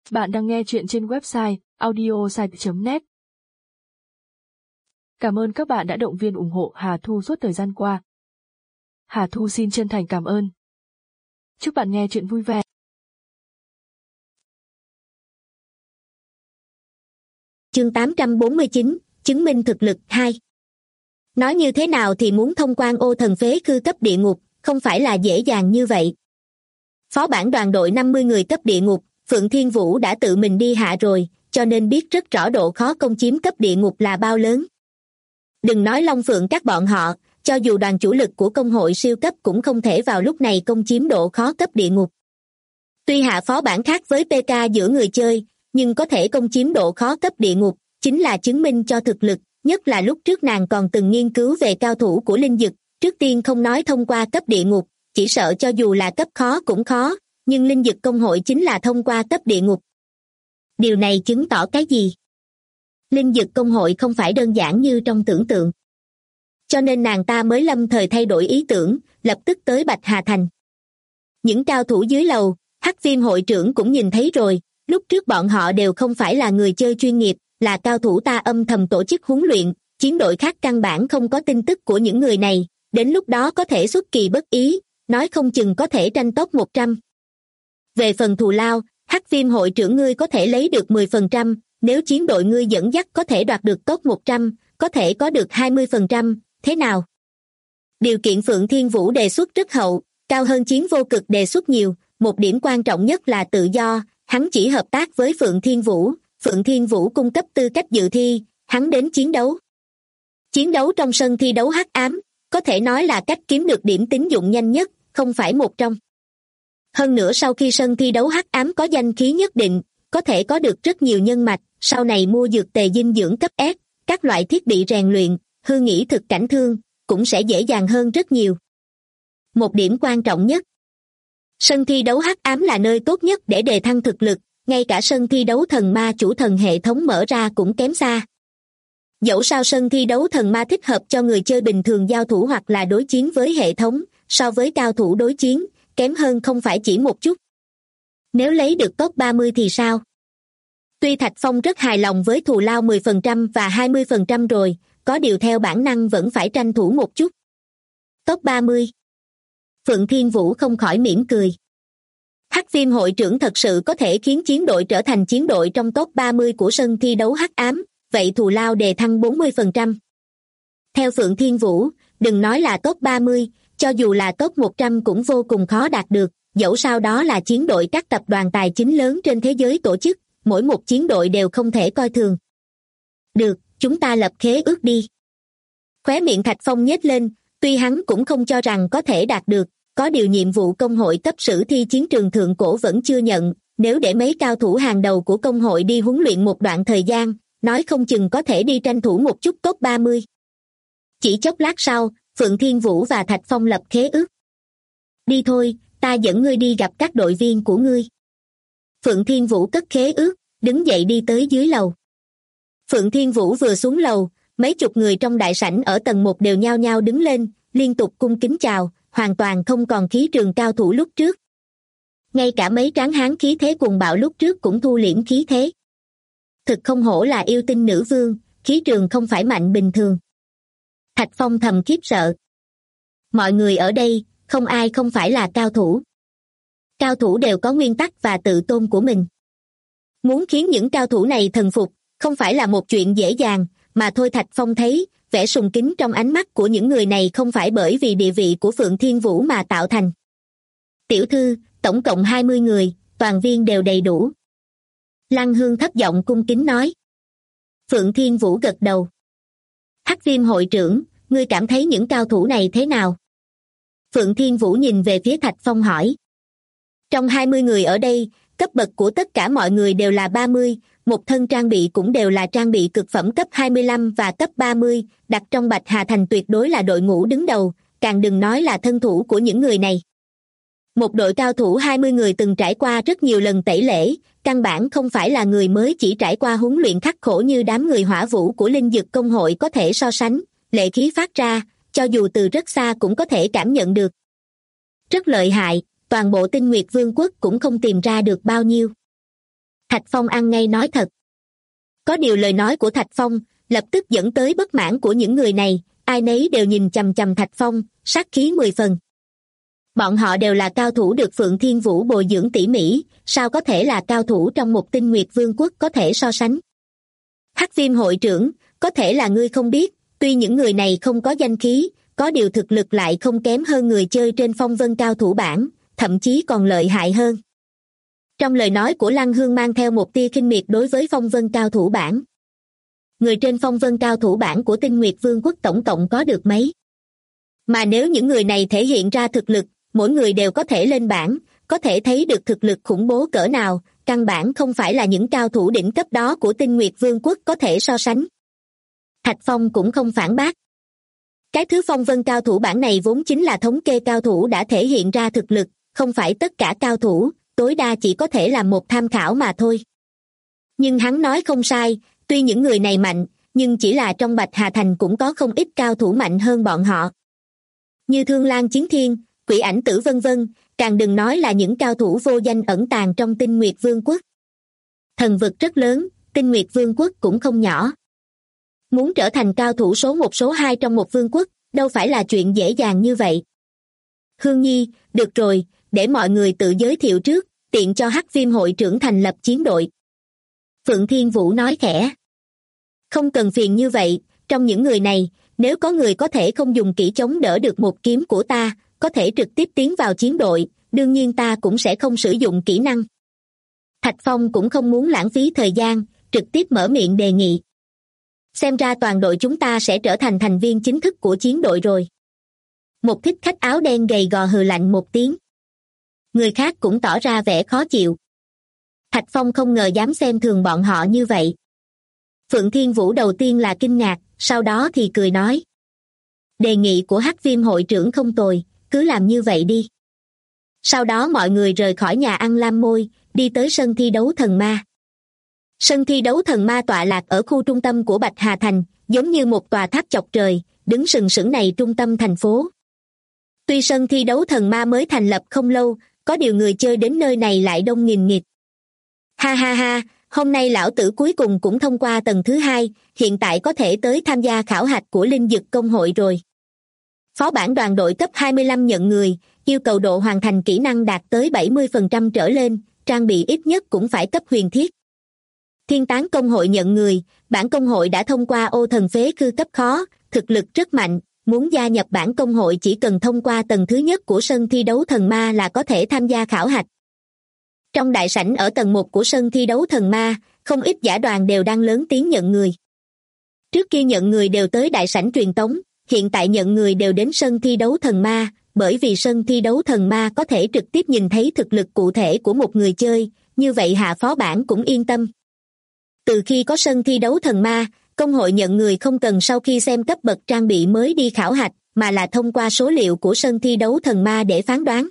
Bạn đang nghe chuyện trên website audiosite.net. Cảm ơn các bạn đã động viên ủng hộ Hà Thu suốt thời gian qua. Hà Thu xin chân thành cảm ơn. Chúc bạn nghe chuyện vui vẻ. Chương 849, chứng minh thực lực 2. Nói như thế nào thì muốn thông quan ô thần phế khư cấp địa ngục, không phải là dễ dàng như vậy. Phó bản đoàn đội 50 người cấp địa ngục, Phượng Thiên Vũ đã tự mình đi hạ rồi, cho nên biết rất rõ độ khó công chiếm cấp địa ngục là bao lớn. Đừng nói Long Phượng các bọn họ, cho dù đoàn chủ lực của công hội siêu cấp cũng không thể vào lúc này công chiếm độ khó cấp địa ngục. Tuy hạ phó bản khác với PK giữa người chơi, nhưng có thể công chiếm độ khó cấp địa ngục, chính là chứng minh cho thực lực, nhất là lúc trước nàng còn từng nghiên cứu về cao thủ của linh dực, trước tiên không nói thông qua cấp địa ngục, chỉ sợ cho dù là cấp khó cũng khó, nhưng linh dực công hội chính là thông qua cấp địa ngục. Điều này chứng tỏ cái gì? Linh dực công hội không phải đơn giản như trong tưởng tượng. Cho nên nàng ta mới lâm thời thay đổi ý tưởng, lập tức tới Bạch Hà Thành. Những cao thủ dưới lầu, Hắc Viêm hội trưởng cũng nhìn thấy rồi, lúc trước bọn họ đều không phải là người chơi chuyên nghiệp, là cao thủ ta âm thầm tổ chức huấn luyện, chiến đội khác căn bản không có tin tức của những người này, đến lúc đó có thể xuất kỳ bất ý, nói không chừng có thể tranh top 100. Về phần thù lao, Hắc Viêm hội trưởng ngươi có thể lấy được 10%, nếu chiến đội ngươi dẫn dắt có thể đoạt được top 100, có thể có được 20%, thế nào? Điều kiện Phượng Thiên Vũ đề xuất rất hậu, cao hơn Chiến Vô Cực đề xuất nhiều, một điểm quan trọng nhất là tự do, hắn chỉ hợp tác với Phượng Thiên Vũ cung cấp tư cách dự thi, hắn đến chiến đấu. Chiến đấu trong sân thi đấu hắc ám, có thể nói là cách kiếm được điểm tín dụng nhanh nhất, không phải một trong. Hơn nữa sau khi sân thi đấu hắc ám có danh khí nhất định, có thể có được rất nhiều nhân mạch, sau này mua dược tề dinh dưỡng cấp S, các loại thiết bị rèn luyện, hư nghĩ thực cảnh thương, cũng sẽ dễ dàng hơn rất nhiều. Một điểm quan trọng nhất, sân thi đấu hắc ám là nơi tốt nhất để đề thăng thực lực, ngay cả sân thi đấu thần ma chủ thần hệ thống mở ra cũng kém xa. Dẫu sao sân thi đấu thần ma thích hợp cho người chơi bình thường giao thủ hoặc là đối chiến với hệ thống, so với cao thủ đối chiến, kém hơn không phải chỉ một chút. Nếu lấy được top 30 thì sao? Tuy Thạch Phong rất hài lòng với thù lao 10% và 20% rồi, có điều theo bản năng vẫn phải tranh thủ một chút. Top 30. Phượng Thiên Vũ không khỏi mỉm cười. Hắc Viêm hội trưởng thật sự có thể khiến chiến đội trở thành chiến đội trong top 30 của sân thi đấu hắc ám, vậy thù lao đề thăng 40%. Theo Phượng Thiên Vũ, đừng nói là top 30, cho dù là top 100 cũng vô cùng khó đạt được, dẫu sao đó là chiến đội các tập đoàn tài chính lớn trên thế giới tổ chức, mỗi một chiến đội đều không thể coi thường. Được, chúng ta lập khế ước đi. Khóe miệng Thạch Phong nhếch lên, tuy hắn cũng không cho rằng có thể đạt được, có điều nhiệm vụ công hội cấp sử thi chiến trường thượng cổ vẫn chưa nhận, nếu để mấy cao thủ hàng đầu của công hội đi huấn luyện một đoạn thời gian, nói không chừng có thể đi tranh thủ một chút top 30. Chỉ chốc lát sau, Phượng Thiên Vũ và Thạch Phong lập khế ước. Đi thôi, ta dẫn ngươi đi gặp các đội viên của ngươi. Phượng Thiên Vũ cất khế ước, đứng dậy đi tới dưới lầu. Phượng Thiên Vũ vừa xuống lầu, mấy chục người trong đại sảnh ở tầng 1 đều nhao nhao đứng lên, liên tục cung kính chào, hoàn toàn không còn khí trường cao thủ lúc trước. Ngay cả mấy tráng hán khí thế cuồng bạo lúc trước cũng thu liễm khí thế. Thực không hổ là yêu tinh nữ vương, khí trường không phải mạnh bình thường. Thạch Phong thầm khiếp sợ. Mọi người ở đây, không ai không phải là cao thủ. Cao thủ đều có nguyên tắc và tự tôn của mình. Muốn khiến những cao thủ này thần phục, không phải là một chuyện dễ dàng, mà thôi Thạch Phong thấy, vẻ sùng kính trong ánh mắt của những người này không phải bởi vì địa vị của Phượng Thiên Vũ mà tạo thành. Tiểu thư, tổng cộng 20 người, toàn viên đều đầy đủ. Lăng Hương thấp giọng cung kính nói. Phượng Thiên Vũ gật đầu. Hắc Viêm hội trưởng, ngươi cảm thấy những cao thủ này thế nào? Phượng Thiên Vũ nhìn về phía Thạch Phong hỏi. Trong 20 người ở đây, cấp bậc của tất cả mọi người đều là 30, một thân trang bị cũng đều là trang bị cực phẩm cấp 25 và cấp 30, đặt trong Bạch Hà Thành tuyệt đối là đội ngũ đứng đầu, càng đừng nói là thân thủ của những người này. Một đội cao thủ 20 người từng trải qua rất nhiều lần tẩy lễ, căn bản không phải là người mới chỉ trải qua huấn luyện khắc khổ như đám người hỏa vũ của linh dực công hội có thể so sánh, lệ khí phát ra, cho dù từ rất xa cũng có thể cảm nhận được. Rất lợi hại, toàn bộ Tinh Nguyệt Vương quốc cũng không tìm ra được bao nhiêu. Thạch Phong ăn ngay nói thật. Có điều lời nói của Thạch Phong lập tức dẫn tới bất mãn của những người này, ai nấy đều nhìn chằm chằm Thạch Phong, sát khí 10 phần. Bọn họ đều là cao thủ được Phượng Thiên Vũ bồi dưỡng tỉ mỉ, sao có thể là cao thủ trong một Tinh Nguyệt Vương quốc có thể so sánh. Hắc Viêm hội trưởng, có thể là ngươi không biết, tuy những người này không có danh khí, có điều thực lực lại không kém hơn người chơi trên phong vân cao thủ bảng, thậm chí còn lợi hại hơn. Trong lời nói của Lăng Hương mang theo một tia khinh miệt đối với phong vân cao thủ bảng. Người trên phong vân cao thủ bảng của Tinh Nguyệt Vương quốc tổng cộng có được mấy? Mà nếu những người này thể hiện ra thực lực, mỗi người đều có thể lên bảng, có thể thấy được thực lực khủng bố cỡ nào, căn bản không phải là những cao thủ đỉnh cấp đó của Tinh Nguyệt Vương quốc có thể so sánh. Thạch Phong cũng không phản bác. Cái thứ phong vân cao thủ bảng này vốn chính là thống kê cao thủ đã thể hiện ra thực lực, không phải tất cả cao thủ, tối đa chỉ có thể là một tham khảo mà thôi. Nhưng hắn nói không sai, tuy những người này mạnh, nhưng chỉ là trong Bạch Hà Thành cũng có không ít cao thủ mạnh hơn bọn họ. Như Thương Lang Chiến Thiên, Quỷ Ảnh Tử vân vân, càng đừng nói là những cao thủ vô danh ẩn tàng trong Tinh Nguyệt Vương quốc. Thần vực rất lớn, Tinh Nguyệt Vương quốc cũng không nhỏ. Muốn trở thành cao thủ số 1 số 2 trong một vương quốc, đâu phải là chuyện dễ dàng như vậy. Hương Nhi, được rồi, để mọi người tự giới thiệu trước, tiện cho Hắc Viêm hội trưởng thành lập chiến đội. Phượng Thiên Vũ nói khẽ. Không cần phiền như vậy, trong những người này, nếu có người có thể không dùng kỹ chống đỡ được một kiếm của ta, có thể trực tiếp tiến vào chiến đội, đương nhiên ta cũng sẽ không sử dụng kỹ năng. Thạch Phong cũng không muốn lãng phí thời gian, trực tiếp mở miệng đề nghị. Xem ra toàn đội chúng ta sẽ trở thành thành viên chính thức của chiến đội rồi. Một thích khách áo đen gầy gò hừ lạnh một tiếng. Người khác cũng tỏ ra vẻ khó chịu. Thạch Phong không ngờ dám xem thường bọn họ như vậy. Phượng Thiên Vũ đầu tiên là kinh ngạc, sau đó thì cười nói. Đề nghị của Hắc Viêm hội trưởng không tồi, cứ làm như vậy đi. Sau đó mọi người rời khỏi nhà ăn lam môi, đi tới sân thi đấu thần ma. Sân thi đấu thần ma tọa lạc ở khu trung tâm của Bạch Hà Thành, giống như một tòa tháp chọc trời, đứng sừng sững này trung tâm thành phố. Tuy sân thi đấu thần ma mới thành lập không lâu, có điều người chơi đến nơi này lại đông nghìn nghịt. Ha ha ha, hôm nay lão tử cuối cùng cũng thông qua tầng thứ 2, hiện tại có thể tới tham gia khảo hạch của Linh Dực Công hội rồi. Phó bản đoàn đội cấp 25 nhận người, yêu cầu độ hoàn thành kỹ năng đạt tới 70% trở lên, trang bị ít nhất cũng phải cấp huyền thiết. Thiên Tán Công hội nhận người, bản công hội đã thông qua ô thần phế khư cấp khó, thực lực rất mạnh, muốn gia nhập bản công hội chỉ cần thông qua tầng thứ nhất của sân thi đấu thần ma là có thể tham gia khảo hạch. Trong đại sảnh ở tầng 1 của sân thi đấu thần ma, không ít giả đoàn đều đang lớn tiếng nhận người. Trước kia nhận người đều tới đại sảnh truyền tống, hiện tại nhận người đều đến sân thi đấu thần ma, bởi vì sân thi đấu thần ma có thể trực tiếp nhìn thấy thực lực cụ thể của một người chơi, như vậy hạ phó bản cũng yên tâm. Từ khi có sân thi đấu thần ma, công hội nhận người không cần sau khi xem cấp bậc trang bị mới đi khảo hạch, mà là thông qua số liệu của sân thi đấu thần ma để phán đoán.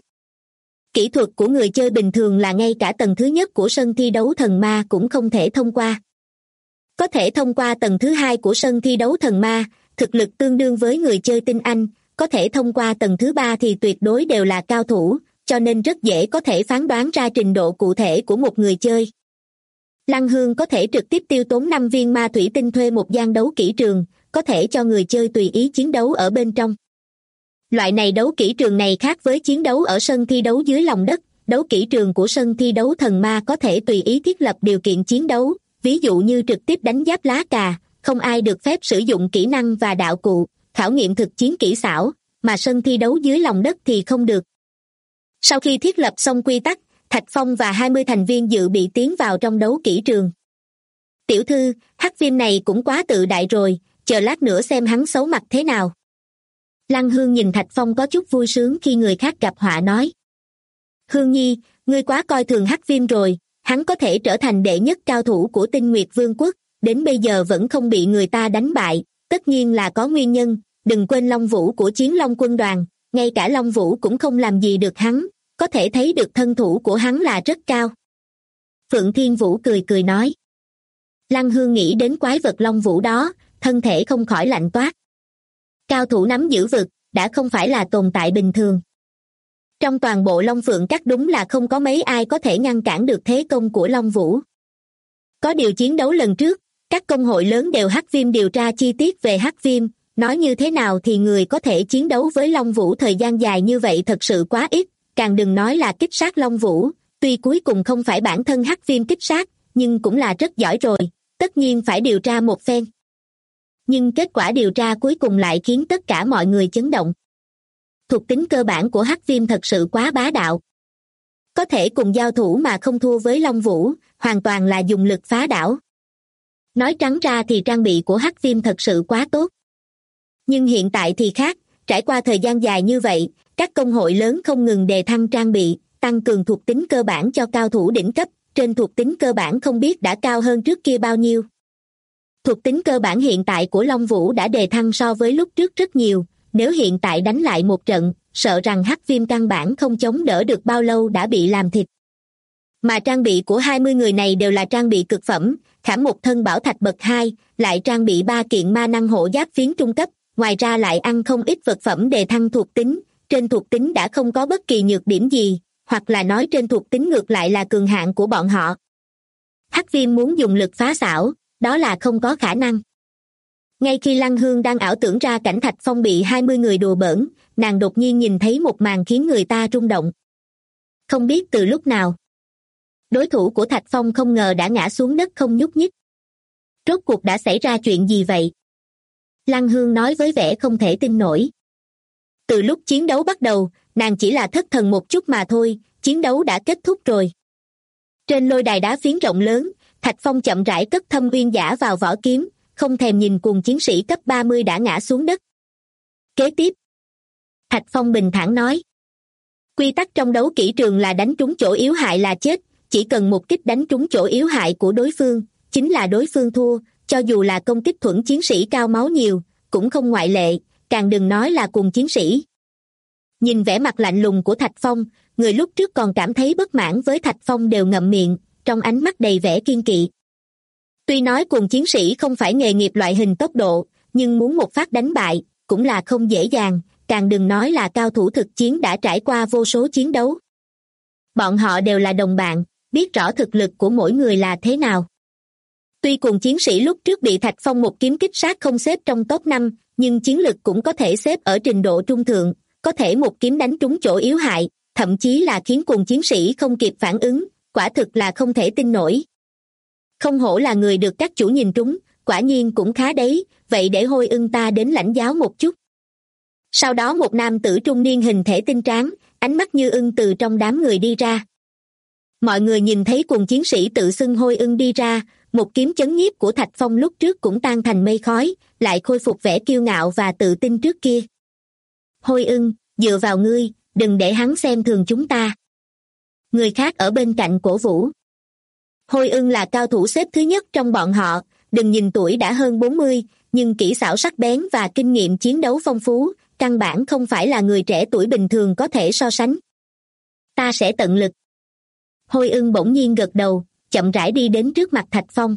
Kỹ thuật của người chơi bình thường là ngay cả tầng thứ nhất của sân thi đấu thần ma cũng không thể thông qua. Có thể thông qua tầng thứ 2 của sân thi đấu thần ma, thực lực tương đương với người chơi tinh anh, có thể thông qua tầng thứ 3 thì tuyệt đối đều là cao thủ, cho nên rất dễ có thể phán đoán ra trình độ cụ thể của một người chơi. Lăng Hương có thể trực tiếp tiêu tốn 5 viên ma thủy tinh thuê một gian đấu kỹ trường, có thể cho người chơi tùy ý chiến đấu ở bên trong. Loại này đấu kỹ trường này khác với chiến đấu ở sân thi đấu dưới lòng đất, đấu kỹ trường của sân thi đấu thần ma có thể tùy ý thiết lập điều kiện chiến đấu, ví dụ như trực tiếp đánh giáp lá cà, không ai được phép sử dụng kỹ năng và đạo cụ, khảo nghiệm thực chiến kỹ xảo, mà sân thi đấu dưới lòng đất thì không được. Sau khi thiết lập xong quy tắc, Thạch Phong và 20 thành viên dự bị tiến vào trong đấu kỹ trường. Tiểu thư, Hắc Viêm này cũng quá tự đại rồi, chờ lát nữa xem hắn xấu mặt thế nào. Lăng Hương nhìn Thạch Phong có chút vui sướng khi người khác gặp họa nói. Hương Nhi, ngươi quá coi thường Hắc Viêm rồi, hắn có thể trở thành đệ nhất cao thủ của Tinh Nguyệt Vương quốc, đến bây giờ vẫn không bị người ta đánh bại, tất nhiên là có nguyên nhân, đừng quên Long Vũ của Chiến Long quân đoàn, ngay cả Long Vũ cũng không làm gì được hắn, có thể thấy được thân thủ của hắn là rất cao. Phượng Thiên Vũ cười cười nói. Lăng Hương nghĩ đến quái vật Long Vũ đó, thân thể không khỏi lạnh toát. Cao thủ nắm giữ vực, đã không phải là tồn tại bình thường. Trong toàn bộ Long Phượng Các đúng là không có mấy ai có thể ngăn cản được thế công của Long Vũ. Có điều chiến đấu lần trước, các công hội lớn đều Hắc Viêm điều tra chi tiết về Hắc Viêm, nói như thế nào thì người có thể chiến đấu với Long Vũ thời gian dài như vậy thật sự quá ít, càng đừng nói là kích sát Long Vũ, tuy cuối cùng không phải bản thân Hắc Viêm kích sát, nhưng cũng là rất giỏi rồi, tất nhiên phải điều tra một phen. Nhưng kết quả điều tra cuối cùng lại khiến tất cả mọi người chấn động. Thuộc tính cơ bản của Hắc Viêm thật sự quá bá đạo. Có thể cùng giao thủ mà không thua với Long Vũ, hoàn toàn là dùng lực phá đảo. Nói trắng ra thì trang bị của Hắc Viêm thật sự quá tốt. Nhưng hiện tại thì khác, trải qua thời gian dài như vậy, các công hội lớn không ngừng đề thăng trang bị, tăng cường thuộc tính cơ bản cho cao thủ đỉnh cấp, trên thuộc tính cơ bản không biết đã cao hơn trước kia bao nhiêu. Thuộc tính cơ bản hiện tại của Long Vũ đã đề thăng so với lúc trước rất nhiều, nếu hiện tại đánh lại một trận, sợ rằng Hắc Viêm căn bản không chống đỡ được bao lâu đã bị làm thịt. Mà trang bị của 20 người này đều là trang bị cực phẩm, khảm một thân bảo thạch bậc 2, lại trang bị 3 kiện ma năng hộ giáp phiến trung cấp, ngoài ra lại ăn không ít vật phẩm đề thăng thuộc tính, trên thuộc tính đã không có bất kỳ nhược điểm gì, hoặc là nói trên thuộc tính ngược lại là cường hạn của bọn họ. Hắc Viêm muốn dùng lực phá xảo, đó là không có khả năng. Ngay khi Lăng Hương đang ảo tưởng ra cảnh Thạch Phong bị 20 người đùa bỡn, nàng đột nhiên nhìn thấy một màn khiến người ta rung động. Không biết từ lúc nào, đối thủ của Thạch Phong không ngờ đã ngã xuống đất không nhúc nhích. Rốt cuộc đã xảy ra chuyện gì vậy? Lăng Hương nói với vẻ không thể tin nổi. Từ lúc chiến đấu bắt đầu, nàng chỉ là thất thần một chút mà thôi, chiến đấu đã kết thúc rồi. Trên lôi đài đá phiến rộng lớn, Thạch Phong chậm rãi cất Thâm Uyên Giả vào vỏ kiếm, không thèm nhìn cùng chiến sĩ cấp 30 đã ngã xuống đất. Kế tiếp, Thạch Phong bình thản nói. Quy tắc trong đấu kỹ trường là đánh trúng chỗ yếu hại là chết, chỉ cần một kích đánh trúng chỗ yếu hại của đối phương, chính là đối phương thua, cho dù là công kích thuẫn chiến sĩ cao máu nhiều, cũng không ngoại lệ, càng đừng nói là cùng chiến sĩ. Nhìn vẻ mặt lạnh lùng của Thạch Phong, người lúc trước còn cảm thấy bất mãn với Thạch Phong đều ngậm miệng, trong ánh mắt đầy vẻ kiên kỵ. Tuy nói cùng chiến sĩ không phải nghề nghiệp loại hình tốc độ, nhưng muốn một phát đánh bại, cũng là không dễ dàng, càng đừng nói là cao thủ thực chiến đã trải qua vô số chiến đấu. Bọn họ đều là đồng bạn, biết rõ thực lực của mỗi người là thế nào. Tuy cùng chiến sĩ lúc trước bị Thạch Phong một kiếm kích sát không xếp trong top 5, nhưng chiến lực cũng có thể xếp ở trình độ trung thượng, có thể một kiếm đánh trúng chỗ yếu hại, thậm chí là khiến cùng chiến sĩ không kịp phản ứng, quả thực là không thể tin nổi. Không hổ là người được các chủ nhìn trúng, quả nhiên cũng khá đấy, vậy để Hôi Ưng ta đến lãnh giáo một chút. Sau đó một nam tử trung niên hình thể tinh tráng, ánh mắt như ưng từ trong đám người đi ra. Mọi người nhìn thấy cùng chiến sĩ tự xưng Hôi Ưng đi ra, một kiếm chấn nhiếp của Thạch Phong lúc trước cũng tan thành mây khói, lại khôi phục vẻ kiêu ngạo và tự tin trước kia. Hôi Ưng, dựa vào ngươi, đừng để hắn xem thường chúng ta. Người khác ở bên cạnh cổ vũ. Hôi Ưng là cao thủ xếp thứ nhất trong bọn họ, đừng nhìn tuổi đã hơn 40, nhưng kỹ xảo sắc bén và kinh nghiệm chiến đấu phong phú, căn bản không phải là người trẻ tuổi bình thường có thể so sánh. Ta sẽ tận lực. Hôi Ưng bỗng nhiên gật đầu, chậm rãi đi đến trước mặt Thạch Phong.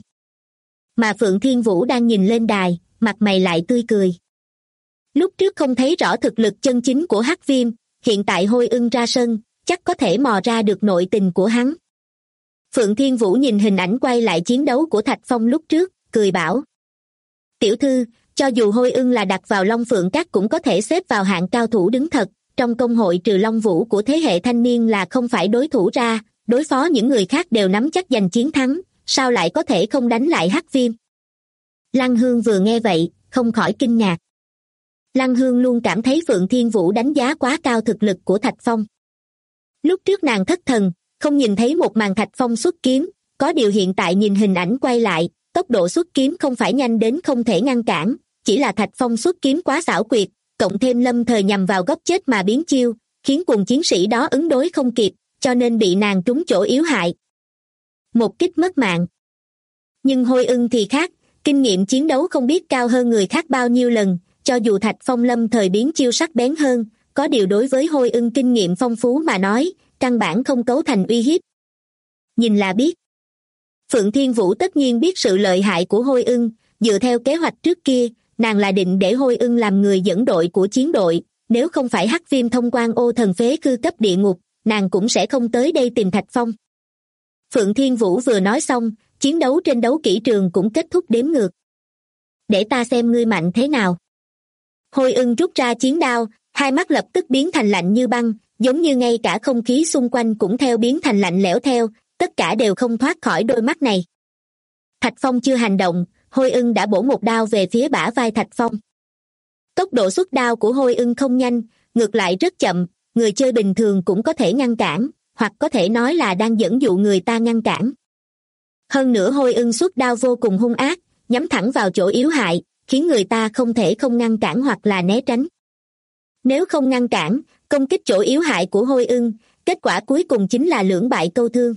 Mà Phượng Thiên Vũ đang nhìn lên đài, mặt mày lại tươi cười. Lúc trước không thấy rõ thực lực chân chính của Hắc Viêm, hiện tại Hôi Ưng ra sân, chắc có thể mò ra được nội tình của hắn. Phượng Thiên Vũ nhìn hình ảnh quay lại chiến đấu của Thạch Phong lúc trước, cười bảo. Tiểu thư, cho dù Hôi Ưng là đặt vào Long Phượng Các cũng có thể xếp vào hạng cao thủ đứng thật, trong công hội trừ Long Vũ của thế hệ thanh niên là không phải đối thủ ra, đối phó những người khác đều nắm chắc giành chiến thắng, sao lại có thể không đánh lại Hắc Viêm? Lăng Hương vừa nghe vậy, không khỏi kinh ngạc. Lăng Hương luôn cảm thấy Phượng Thiên Vũ đánh giá quá cao thực lực của Thạch Phong. Lúc trước nàng thất thần, không nhìn thấy một màn Thạch Phong xuất kiếm, có điều hiện tại nhìn hình ảnh quay lại, tốc độ xuất kiếm không phải nhanh đến không thể ngăn cản, chỉ là Thạch Phong xuất kiếm quá xảo quyệt, cộng thêm lâm thời nhằm vào góc chết mà biến chiêu, khiến cùng chiến sĩ đó ứng đối không kịp, cho nên bị nàng trúng chỗ yếu hại. Một kích mất mạng. Nhưng Hôi Ưng thì khác, kinh nghiệm chiến đấu không biết cao hơn người khác bao nhiêu lần, cho dù Thạch Phong lâm thời biến chiêu sắc bén hơn, có điều đối với Hôi Ưng kinh nghiệm phong phú mà nói, căn bản không cấu thành uy hiếp. Nhìn là biết. Phượng Thiên Vũ tất nhiên biết sự lợi hại của Hôi Ưng, dựa theo kế hoạch trước kia, nàng là định để Hôi Ưng làm người dẫn đội của chiến đội, nếu không phải Hắc Viêm thông quan ô thần phế cư cấp địa ngục, nàng cũng sẽ không tới đây tìm Thạch Phong. Phượng Thiên Vũ vừa nói xong, chiến đấu trên đấu kỹ trường cũng kết thúc đếm ngược. Để ta xem ngươi mạnh thế nào. Hôi Ưng rút ra chiến đao, hai mắt lập tức biến thành lạnh như băng, giống như ngay cả không khí xung quanh cũng theo biến thành lạnh lẽo theo, tất cả đều không thoát khỏi đôi mắt này. Thạch Phong chưa hành động, Hôi Ưng đã bổ một đao về phía bả vai Thạch Phong. Tốc độ xuất đao của Hôi Ưng không nhanh, ngược lại rất chậm, người chơi bình thường cũng có thể ngăn cản, hoặc có thể nói là đang dẫn dụ người ta ngăn cản. Hơn nữa Hôi Ưng xuất đao vô cùng hung ác, nhắm thẳng vào chỗ yếu hại, khiến người ta không thể không ngăn cản hoặc là né tránh. Nếu không ngăn cản, công kích chỗ yếu hại của Hôi Ưng, kết quả cuối cùng chính là lưỡng bại câu thương.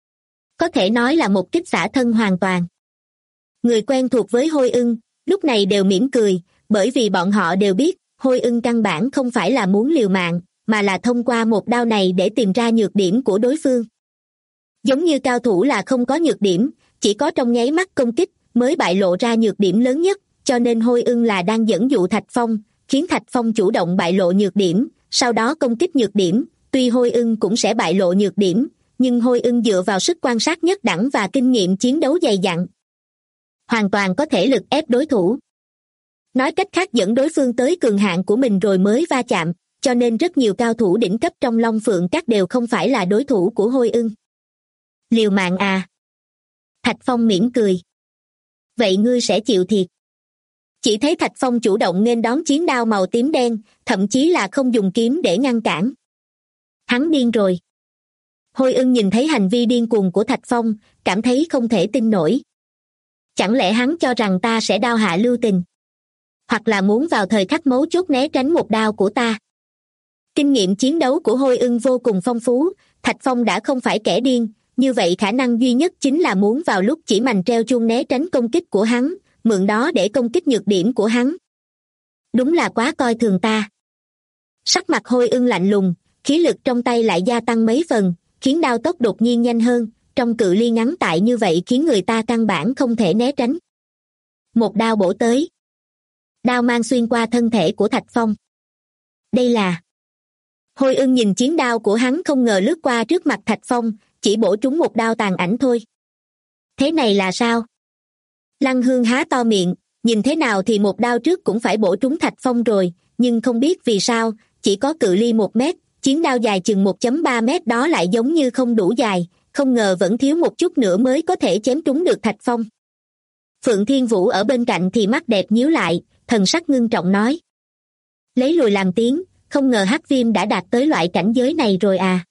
Có thể nói là một kích xả thân hoàn toàn. Người quen thuộc với Hôi Ưng, lúc này đều mỉm cười, bởi vì bọn họ đều biết, Hôi Ưng căn bản không phải là muốn liều mạng, mà là thông qua một đao này để tìm ra nhược điểm của đối phương. Giống như cao thủ là không có nhược điểm, chỉ có trong nháy mắt công kích mới bại lộ ra nhược điểm lớn nhất, cho nên Hôi Ưng là đang dẫn dụ Thạch Phong, khiến Thạch Phong chủ động bại lộ nhược điểm, sau đó công kích nhược điểm. Tuy Hôi Ưng cũng sẽ bại lộ nhược điểm, nhưng Hôi Ưng dựa vào sức quan sát nhất đẳng và kinh nghiệm chiến đấu dày dặn, hoàn toàn có thể lực ép đối thủ. Nói cách khác, dẫn đối phương tới cường hạn của mình rồi mới va chạm, cho nên rất nhiều cao thủ đỉnh cấp trong Long Phượng Các đều không phải là đối thủ của Hôi Ưng. Liều mạng à? Thạch Phong mỉm cười. Vậy ngươi sẽ chịu thiệt. Chỉ thấy Thạch Phong chủ động nghênh đón chiến đao màu tím đen, thậm chí là không dùng kiếm để ngăn cản. Hắn điên rồi. Hôi Ưng nhìn thấy hành vi điên cuồng của Thạch Phong, cảm thấy không thể tin nổi. Chẳng lẽ hắn cho rằng ta sẽ đao hạ lưu tình? Hoặc là muốn vào thời khắc mấu chốt né tránh một đao của ta? Kinh nghiệm chiến đấu của Hôi Ưng vô cùng phong phú, Thạch Phong đã không phải kẻ điên, như vậy khả năng duy nhất chính là muốn vào lúc chỉ mành treo chuông né tránh công kích của hắn, mượn đó để công kích nhược điểm của hắn. Đúng là quá coi thường ta. Sắc mặt Hôi Ưng lạnh lùng, khí lực trong tay lại gia tăng mấy phần, khiến đao tốc đột nhiên nhanh hơn, trong cự ly ngắn tại như vậy khiến người ta căn bản không thể né tránh. Một đao bổ tới. Đao mang xuyên qua thân thể của Thạch Phong. Đây là... Hôi Ưng nhìn chiến đao của hắn không ngờ lướt qua trước mặt Thạch Phong, chỉ bổ trúng một đao tàn ảnh thôi. Thế này là sao? Lăng Hương há to miệng, nhìn thế nào thì một đao trước cũng phải bổ trúng Thạch Phong rồi, nhưng không biết vì sao, chỉ có cự ly 1 mét, chiến đao dài chừng 1.3 mét đó lại giống như không đủ dài, không ngờ vẫn thiếu một chút nữa mới có thể chém trúng được Thạch Phong. Phượng Thiên Vũ ở bên cạnh thì mắt đẹp nhíu lại, thần sắc ngưng trọng nói. Lấy lùi làm tiếng, không ngờ Hắc Viêm đã đạt tới loại cảnh giới này rồi à.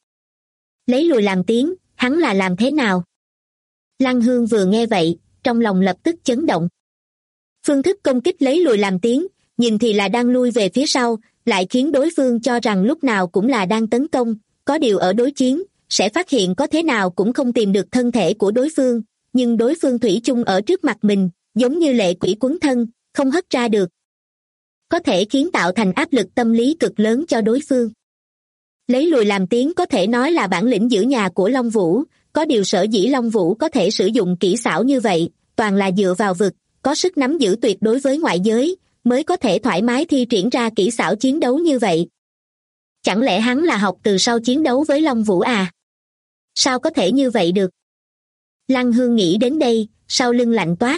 Lấy lùi làm tiếng, hắn là làm thế nào? Lăng Hương vừa nghe vậy, trong lòng lập tức chấn động. Phương thức công kích lấy lùi làm tiếng, nhìn thì là đang lui về phía sau, lại khiến đối phương cho rằng lúc nào cũng là đang tấn công, có điều ở đối chiến, sẽ phát hiện có thế nào cũng không tìm được thân thể của đối phương, nhưng đối phương thủy chung ở trước mặt mình, giống như lệ quỷ quấn thân, không hất ra được. Có thể khiến tạo thành áp lực tâm lý cực lớn cho đối phương. Lấy lùi làm tiếng có thể nói là bản lĩnh giữ nhà của Long Vũ, có điều sở dĩ Long Vũ có thể sử dụng kỹ xảo như vậy, toàn là dựa vào vực, có sức nắm giữ tuyệt đối với ngoại giới, mới có thể thoải mái thi triển ra kỹ xảo chiến đấu như vậy. Chẳng lẽ hắn là học từ sau chiến đấu với Long Vũ à? Sao có thể như vậy được? Lăng Hương nghĩ đến đây, sau lưng lạnh toát.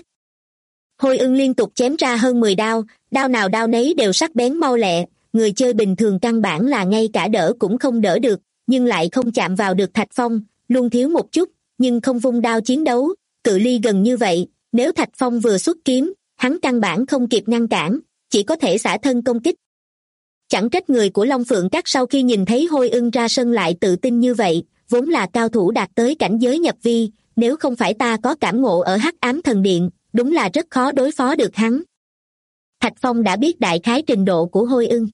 Hôi Ưng liên tục chém ra hơn 10 đao, đao nào đao nấy đều sắc bén mau lẹ, người chơi bình thường căn bản là ngay cả đỡ cũng không đỡ được, nhưng lại không chạm vào được Thạch Phong, luôn thiếu một chút, nhưng không vung đao chiến đấu, cự ly gần như vậy, nếu Thạch Phong vừa xuất kiếm, hắn căn bản không kịp ngăn cản, chỉ có thể xả thân công kích. Chẳng trách người của Long Phượng Các sau khi nhìn thấy Hôi Ưng ra sân lại tự tin như vậy, vốn là cao thủ đạt tới cảnh giới nhập vi, nếu không phải ta có cảm ngộ ở Hắc Ám Thần Điện, đúng là rất khó đối phó được hắn. Thạch Phong đã biết đại khái trình độ của Hôi Ưng.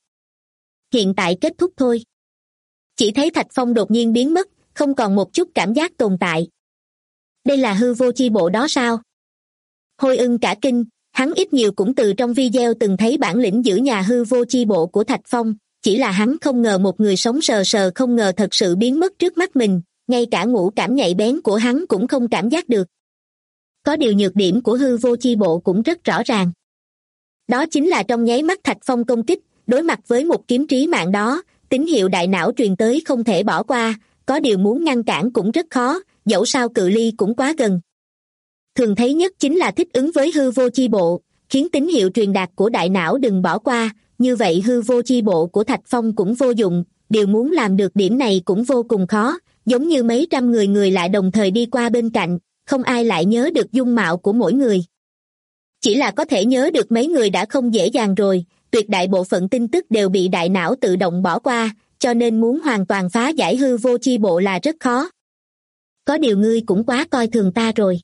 Hiện tại kết thúc thôi. Chỉ thấy Thạch Phong đột nhiên biến mất, không còn một chút cảm giác tồn tại. Đây là hư vô chi bộ đó sao? Hôi Ưng cả kinh, hắn ít nhiều cũng từ trong video từng thấy bản lĩnh giữ nhà hư vô chi bộ của Thạch Phong, chỉ là hắn không ngờ một người sống sờ sờ không ngờ thật sự biến mất trước mắt mình, ngay cả ngũ cảm nhạy bén của hắn cũng không cảm giác được. Có điều nhược điểm của hư vô chi bộ cũng rất rõ ràng. Đó chính là trong nháy mắt Thạch Phong công kích, đối mặt với một kiếm trí mạng đó, tín hiệu đại não truyền tới không thể bỏ qua, có điều muốn ngăn cản cũng rất khó, dẫu sao cự ly cũng quá gần. Thường thấy nhất chính là thích ứng với hư vô chi bộ, khiến tín hiệu truyền đạt của đại não đừng bỏ qua, như vậy hư vô chi bộ của Thạch Phong cũng vô dụng, điều muốn làm được điểm này cũng vô cùng khó, giống như mấy trăm người lại đồng thời đi qua bên cạnh, không ai lại nhớ được dung mạo của mỗi người. Chỉ là có thể nhớ được mấy người đã không dễ dàng rồi, tuyệt đại bộ phận tin tức đều bị đại não tự động bỏ qua, cho nên muốn hoàn toàn phá giải hư vô chi bộ là rất khó. Có điều ngươi cũng quá coi thường ta rồi.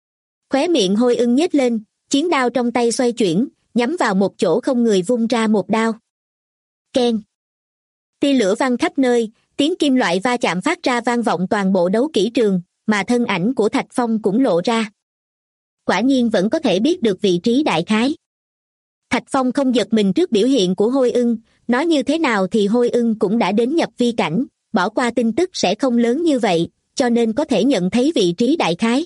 Khóe miệng Hôi Ưng nhếch lên, chiến đao trong tay xoay chuyển, nhắm vào một chỗ không người vung ra một đao. Keng. Tia lửa văng khắp nơi, tiếng kim loại va chạm phát ra vang vọng toàn bộ đấu kỹ trường, mà thân ảnh của Thạch Phong cũng lộ ra. Quả nhiên vẫn có thể biết được vị trí đại khái. Thạch Phong không giật mình trước biểu hiện của Hôi Ưng, nói như thế nào thì Hôi Ưng cũng đã đến nhập vi cảnh, bỏ qua tin tức sẽ không lớn như vậy, cho nên có thể nhận thấy vị trí đại khái.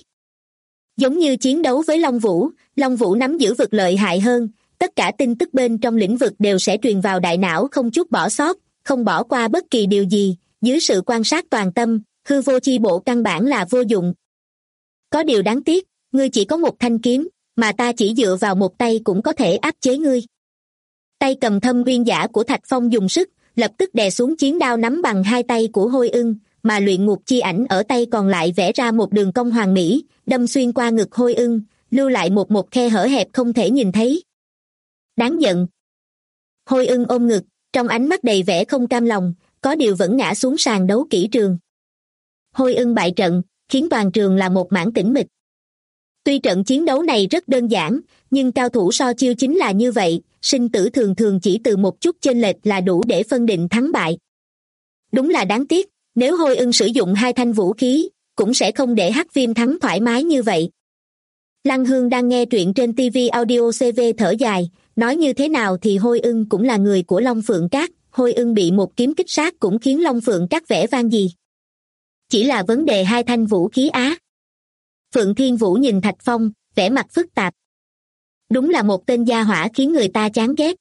Giống như chiến đấu với Long Vũ nắm giữ vực lợi hại hơn, tất cả tin tức bên trong lĩnh vực đều sẽ truyền vào đại não không chút bỏ sót, không bỏ qua bất kỳ điều gì, dưới sự quan sát toàn tâm, hư vô chi bộ căn bản là vô dụng. Có điều đáng tiếc, ngươi chỉ có một thanh kiếm, mà ta chỉ dựa vào một tay cũng có thể áp chế ngươi. Tay cầm thâm uyên giả của Thạch Phong dùng sức, lập tức đè xuống chiến đao nắm bằng hai tay của Hôi Ưng, mà luyện ngục chi ảnh ở tay còn lại vẽ ra một đường cong hoàn mỹ, đâm xuyên qua ngực Hôi Ưng, lưu lại một khe hở hẹp không thể nhìn thấy. Đáng giận. Hôi Ưng ôm ngực, trong ánh mắt đầy vẻ không cam lòng, có điều vẫn ngã xuống sàn đấu kỹ trường. Hôi Ưng bại trận, khiến toàn trường là một mảng tĩnh mịch. Tuy trận chiến đấu này rất đơn giản, nhưng cao thủ so chiêu chính là như vậy, sinh tử thường thường chỉ từ một chút chênh lệch là đủ để phân định thắng bại. Đúng là đáng tiếc, nếu Hôi Ưng sử dụng hai thanh vũ khí, cũng sẽ không để Hắc Viêm thắng thoải mái như vậy. Lăng Hương đang nghe truyện trên TV Audio CV thở dài, nói như thế nào thì Hôi Ưng cũng là người của Long Phượng Các, Hôi Ưng bị một kiếm kích sát cũng khiến Long Phượng Các vẻ vang gì. Chỉ là vấn đề hai thanh vũ khí á. Phượng Thiên Vũ nhìn Thạch Phong, vẻ mặt phức tạp. Đúng là một tên gia hỏa khiến người ta chán ghét.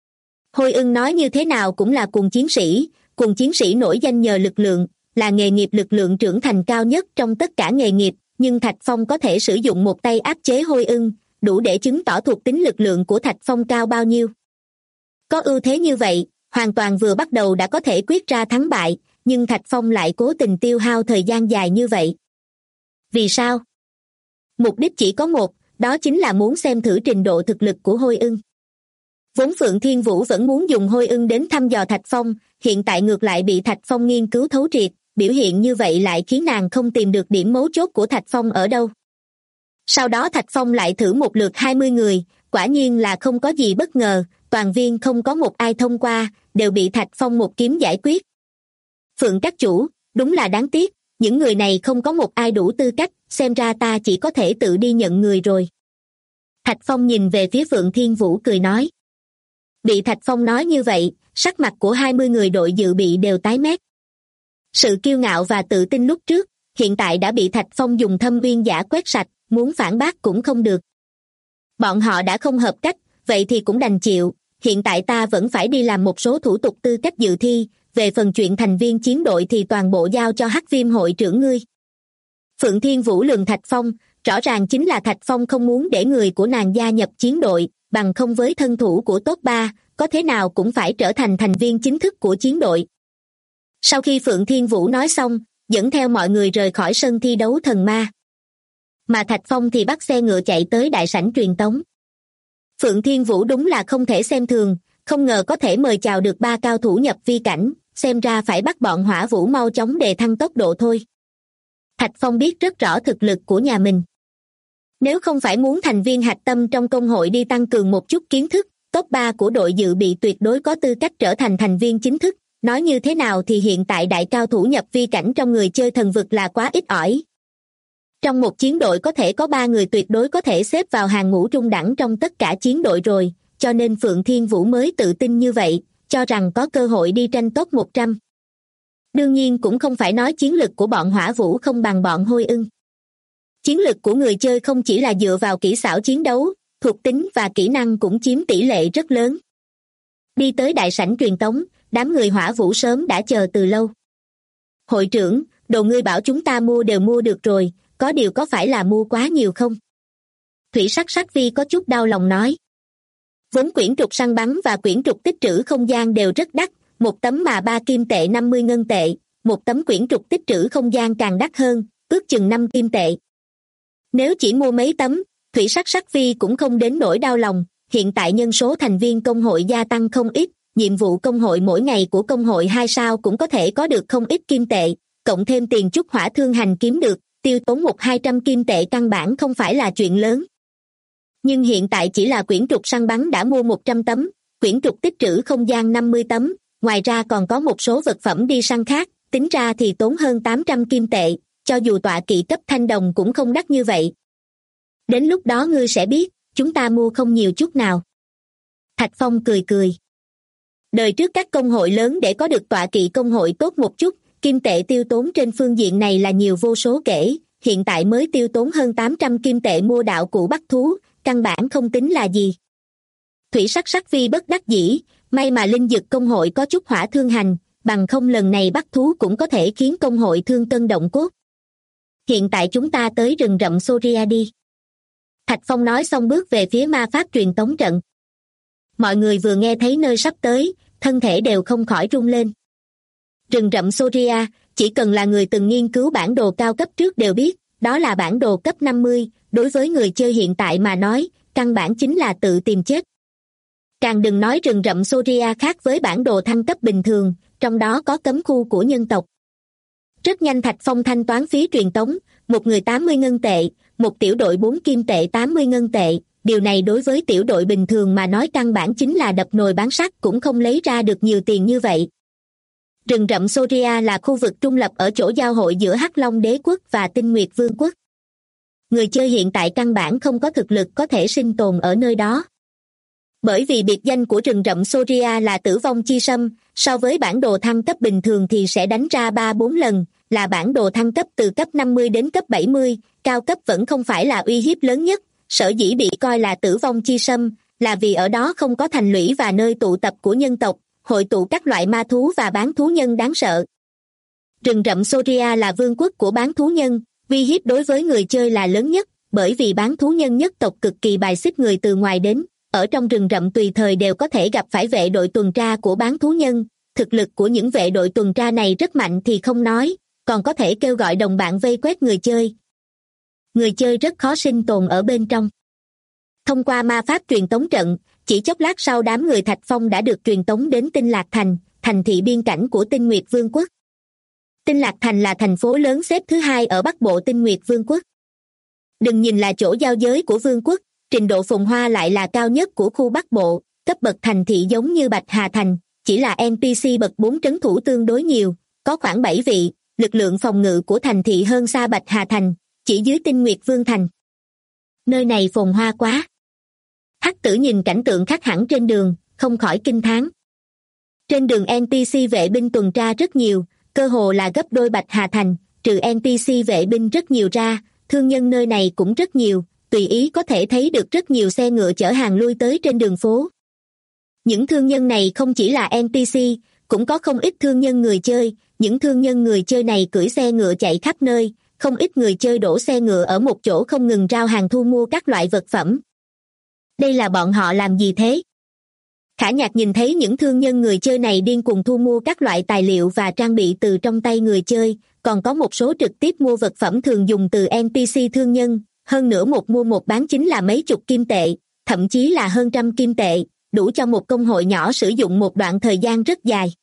Hôi Ưng nói như thế nào cũng là cùng chiến sĩ nổi danh nhờ lực lượng, là nghề nghiệp lực lượng trưởng thành cao nhất trong tất cả nghề nghiệp, nhưng Thạch Phong có thể sử dụng một tay áp chế Hôi Ưng, đủ để chứng tỏ thuộc tính lực lượng của Thạch Phong cao bao nhiêu. Có ưu thế như vậy, hoàn toàn vừa bắt đầu đã có thể quyết ra thắng bại, nhưng Thạch Phong lại cố tình tiêu hao thời gian dài như vậy. Vì sao? Mục đích chỉ có một, đó chính là muốn xem thử trình độ thực lực của Hôi Ưng. Vốn Phượng Thiên Vũ vẫn muốn dùng Hôi Ưng đến thăm dò Thạch Phong, hiện tại ngược lại bị Thạch Phong nghiên cứu thấu triệt, biểu hiện như vậy lại khiến nàng không tìm được điểm mấu chốt của Thạch Phong ở đâu. Sau đó Thạch Phong lại thử một lượt 20 người, quả nhiên là không có gì bất ngờ, toàn viên không có một ai thông qua, đều bị Thạch Phong một kiếm giải quyết. Phượng các chủ, đúng là đáng tiếc, những người này không có một ai đủ tư cách, xem ra ta chỉ có thể tự đi nhận người rồi. Thạch Phong nhìn về phía Phượng Thiên Vũ cười nói. Bị Thạch Phong nói như vậy, sắc mặt của 20 người đội dự bị đều tái mét. Sự kiêu ngạo và tự tin lúc trước, hiện tại đã bị Thạch Phong dùng thâm uyên giả quét sạch, muốn phản bác cũng không được. Bọn họ đã không hợp cách, vậy thì cũng đành chịu, hiện tại ta vẫn phải đi làm một số thủ tục tư cách dự thi, về phần chuyện thành viên chiến đội thì toàn bộ giao cho Hắc Viêm hội trưởng ngươi. Phượng Thiên Vũ lườm Thạch Phong, rõ ràng chính là Thạch Phong không muốn để người của nàng gia nhập chiến đội, bằng không với thân thủ của top 3, có thế nào cũng phải trở thành thành viên chính thức của chiến đội. Sau khi Phượng Thiên Vũ nói xong, dẫn theo mọi người rời khỏi sân thi đấu thần ma. Mà Thạch Phong thì bắt xe ngựa chạy tới đại sảnh truyền tống. Phượng Thiên Vũ đúng là không thể xem thường, không ngờ có thể mời chào được 3 cao thủ nhập vi cảnh, xem ra phải bắt bọn Hỏa Vũ mau chóng đề thăng tốc độ thôi. Thạch Phong biết rất rõ thực lực của nhà mình. Nếu không phải muốn thành viên hạch tâm trong công hội đi tăng cường một chút kiến thức, top 3 của đội dự bị tuyệt đối có tư cách trở thành thành viên chính thức, nói như thế nào thì hiện tại đại cao thủ nhập vi cảnh trong người chơi thần vực là quá ít ỏi. Trong một chiến đội có thể có 3 người tuyệt đối có thể xếp vào hàng ngũ trung đẳng trong tất cả chiến đội rồi, cho nên Phượng Thiên Vũ mới tự tin như vậy, cho rằng có cơ hội đi tranh top 100. Đương nhiên cũng không phải nói chiến lực của bọn Hỏa Vũ không bằng bọn Hôi Ưng. Chiến lực của người chơi không chỉ là dựa vào kỹ xảo chiến đấu, thuộc tính và kỹ năng cũng chiếm tỷ lệ rất lớn. Đi tới đại sảnh truyền tống, đám người Hỏa Vũ sớm đã chờ từ lâu. Hội trưởng, đồ ngươi bảo chúng ta mua đều mua được rồi, có điều có phải là mua quá nhiều không? Thủy Sắc Sắc Vi có chút đau lòng nói. Vốn quyển trục săn bắn và quyển trục tích trữ không gian đều rất đắt, một tấm mà 3 kim tệ 50 ngân tệ, một tấm quyển trục tích trữ không gian càng đắt hơn, ước chừng 5 kim tệ. Nếu chỉ mua mấy tấm, Thủy Sắc Sắc Vi cũng không đến nỗi đau lòng, hiện tại nhân số thành viên công hội gia tăng không ít, nhiệm vụ công hội mỗi ngày của công hội 2 sao cũng có thể có được không ít kim tệ, cộng thêm tiền trúc hỏa thương hành kiếm được, tiêu tốn 100-200 kim tệ căn bản không phải là chuyện lớn. Nhưng hiện tại chỉ là quyển trục săn bắn đã mua 100 tấm, quyển trục tích trữ không gian 50 tấm, ngoài ra còn có một số vật phẩm đi săn khác, tính ra thì tốn hơn 800 kim tệ, cho dù tọa kỵ cấp thanh đồng cũng không đắt như vậy. Đến lúc đó ngươi sẽ biết, chúng ta mua không nhiều chút nào. Thạch Phong cười cười. Đời trước các công hội lớn để có được tọa kỵ công hội tốt một chút, kim tệ tiêu tốn trên phương diện này là nhiều vô số kể, hiện tại mới tiêu tốn hơn 800 kim tệ mua đạo cụ bắt thú, căn bản không tính là gì. Thủy Sắc Sắc Vi bất đắc dĩ, may mà linh dực công hội có chút hỏa thương hành, bằng không lần này bắt thú cũng có thể khiến công hội thương cân động cốt. Hiện tại chúng ta tới rừng rậm Soria đi. Thạch Phong nói xong bước về phía ma pháp truyền tống trận. Mọi người vừa nghe thấy nơi sắp tới, thân thể đều không khỏi run lên. Rừng rậm Soria, chỉ cần là người từng nghiên cứu bản đồ cao cấp trước đều biết, đó là bản đồ cấp 50, đối với người chơi hiện tại mà nói, căn bản chính là tự tìm chết. Càng đừng nói rừng rậm Soria khác với bản đồ thăng cấp bình thường, trong đó có cấm khu của nhân tộc. Rất nhanh Thạch Phong thanh toán phí truyền tống, một người 80 ngân tệ, một tiểu đội 4 kim tệ 80 ngân tệ, điều này đối với tiểu đội bình thường mà nói căn bản chính là đập nồi bán sắt cũng không lấy ra được nhiều tiền như vậy. Rừng rậm Soria là khu vực trung lập ở chỗ giao hội giữa Hắc Long Đế quốc và Tinh Nguyệt Vương quốc. Người chơi hiện tại căn bản không có thực lực có thể sinh tồn ở nơi đó. Bởi vì biệt danh của rừng rậm Soria là tử vong chi sâm, so với bản đồ thăng cấp bình thường thì sẽ đánh ra 3-4 lần, là bản đồ thăng cấp từ cấp 50 đến cấp 70, cao cấp vẫn không phải là uy hiếp lớn nhất, sở dĩ bị coi là tử vong chi sâm, là vì ở đó không có thành lũy và nơi tụ tập của nhân tộc, hội tụ các loại ma thú và bán thú nhân đáng sợ. Rừng rậm Soria là vương quốc của bán thú nhân, uy hiếp đối với người chơi là lớn nhất, bởi vì bán thú nhân nhất tộc cực kỳ bài xích người từ ngoài đến, ở trong rừng rậm tùy thời đều có thể gặp phải vệ đội tuần tra của bán thú nhân, thực lực của những vệ đội tuần tra này rất mạnh thì không nói, còn có thể kêu gọi đồng bạn vây quét người chơi. Người chơi rất khó sinh tồn ở bên trong. Thông qua ma pháp truyền tống trận, chỉ chốc lát sau đám người Thạch Phong đã được truyền tống đến Tinh Lạc Thành, thành thị biên cảnh của Tinh Nguyệt Vương quốc. Tinh Lạc Thành là thành phố lớn xếp thứ 2 ở Bắc Bộ Tinh Nguyệt Vương quốc. Đừng nhìn là chỗ giao giới của vương quốc, trình độ phồn hoa lại là cao nhất của khu Bắc Bộ, cấp bậc thành thị giống như Bạch Hà Thành, chỉ là NPC bậc 4 trấn thủ tương đối nhiều, có khoảng 7 vị, lực lượng phòng ngự của thành thị hơn xa Bạch Hà Thành, chỉ dưới Tinh Nguyệt Vương Thành. Nơi này phồn hoa quá. Hắc Tử nhìn cảnh tượng khác hẳn trên đường, không khỏi kinh thán. Trên đường NPC vệ binh tuần tra rất nhiều, cơ hồ là gấp đôi Bạch Hà Thành, trừ NPC vệ binh rất nhiều ra, thương nhân nơi này cũng rất nhiều, tùy ý có thể thấy được rất nhiều xe ngựa chở hàng lui tới trên đường phố. Những thương nhân này không chỉ là NPC, cũng có không ít thương nhân người chơi, những thương nhân người chơi này cưỡi xe ngựa chạy khắp nơi, không ít người chơi đổ xe ngựa ở một chỗ không ngừng rao hàng thu mua các loại vật phẩm. Đây là bọn họ làm gì thế? Khả Nhạc nhìn thấy những thương nhân người chơi này điên cuồng thu mua các loại tài liệu và trang bị từ trong tay người chơi, còn có một số trực tiếp mua vật phẩm thường dùng từ NPC thương nhân, hơn nữa một mua một bán chính là mấy chục kim tệ, thậm chí là hơn trăm kim tệ, đủ cho một công hội nhỏ sử dụng một đoạn thời gian rất dài.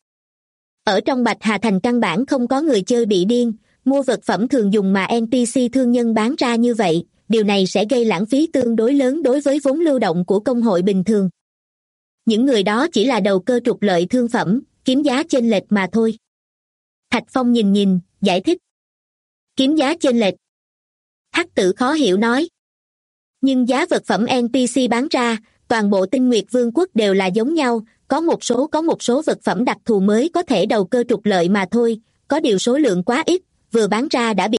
Ở trong Bạch Hà Thành căn bản không có người chơi bị điên, mua vật phẩm thường dùng mà NPC thương nhân bán ra như vậy, điều này sẽ gây lãng phí tương đối lớn đối với vốn lưu động của công hội bình thường. Những người đó chỉ là đầu cơ trục lợi thương phẩm, kiếm giá chênh lệch mà thôi. Thạch Phong nhìn, giải thích. Kiếm giá chênh lệch. Hắc Tử khó hiểu nói. Nhưng giá vật phẩm NPC bán ra, toàn bộ Tinh Nguyệt Vương quốc đều là giống nhau, có một số vật phẩm đặc thù mới có thể đầu cơ trục lợi mà thôi, có điều số lượng quá ít, vừa bán ra đã bị.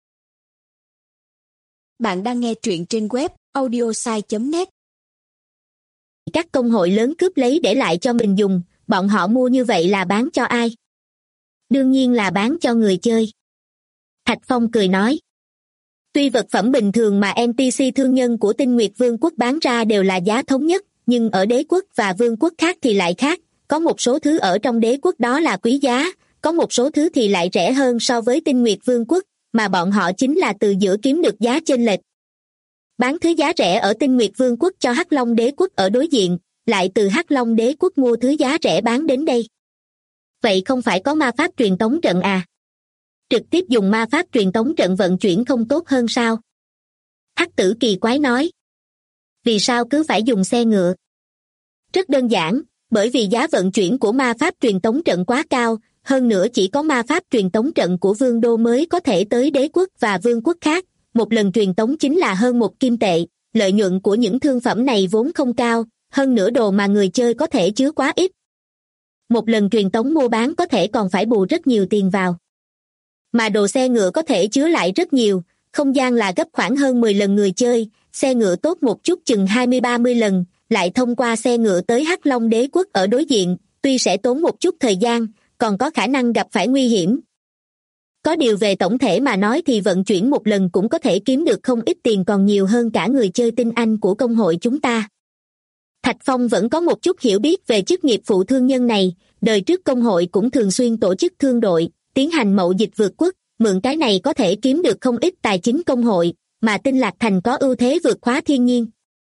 Bạn đang nghe truyện trên web audiosai.net. Các công hội lớn cướp lấy để lại cho mình dùng, bọn họ mua như vậy là bán cho ai? Đương nhiên là bán cho người chơi. Thạch Phong cười nói. Tuy vật phẩm bình thường mà NPC thương nhân của Tinh Nguyệt Vương quốc bán ra đều là giá thống nhất, nhưng ở đế quốc và vương quốc khác thì lại khác, có một số thứ ở trong đế quốc đó là quý giá, có một số thứ thì lại rẻ hơn so với Tinh Nguyệt Vương quốc, mà bọn họ chính là từ giữa kiếm được giá chênh lệch. Bán thứ giá rẻ ở Tinh Nguyệt Vương quốc cho Hắc Long đế quốc ở đối diện, lại từ Hắc Long đế quốc mua thứ giá rẻ bán đến đây. Vậy không phải có ma pháp truyền tống trận à? Trực tiếp dùng ma pháp truyền tống trận vận chuyển không tốt hơn sao? Hắc Tử kỳ quái nói. Vì sao cứ phải dùng xe ngựa? Rất đơn giản, bởi vì giá vận chuyển của ma pháp truyền tống trận quá cao, hơn nữa chỉ có ma pháp truyền tống trận của vương đô mới có thể tới đế quốc và vương quốc khác, một lần truyền tống chính là hơn 1 kim tệ, lợi nhuận của những thương phẩm này vốn không cao, hơn nữa đồ mà người chơi có thể chứa quá ít. Một lần truyền tống mua bán có thể còn phải bù rất nhiều tiền vào. Mà đồ xe ngựa có thể chứa lại rất nhiều, không gian là gấp khoảng hơn 10 lần người chơi, xe ngựa tốt một chút chừng 20-30 lần, lại thông qua xe ngựa tới Hắc Long đế quốc ở đối diện, tuy sẽ tốn một chút thời gian, còn có khả năng gặp phải nguy hiểm. Có điều về tổng thể mà nói thì vận chuyển một lần cũng có thể kiếm được không ít tiền, còn nhiều hơn cả người chơi tinh anh của công hội chúng ta. Thạch Phong vẫn có một chút hiểu biết về chức nghiệp phụ thương nhân này, đời trước công hội cũng thường xuyên tổ chức thương đội, tiến hành mậu dịch vượt quốc, mượn cái này có thể kiếm được không ít tài chính công hội, mà Tinh Lạc Thành có ưu thế vượt quá thiên nhiên.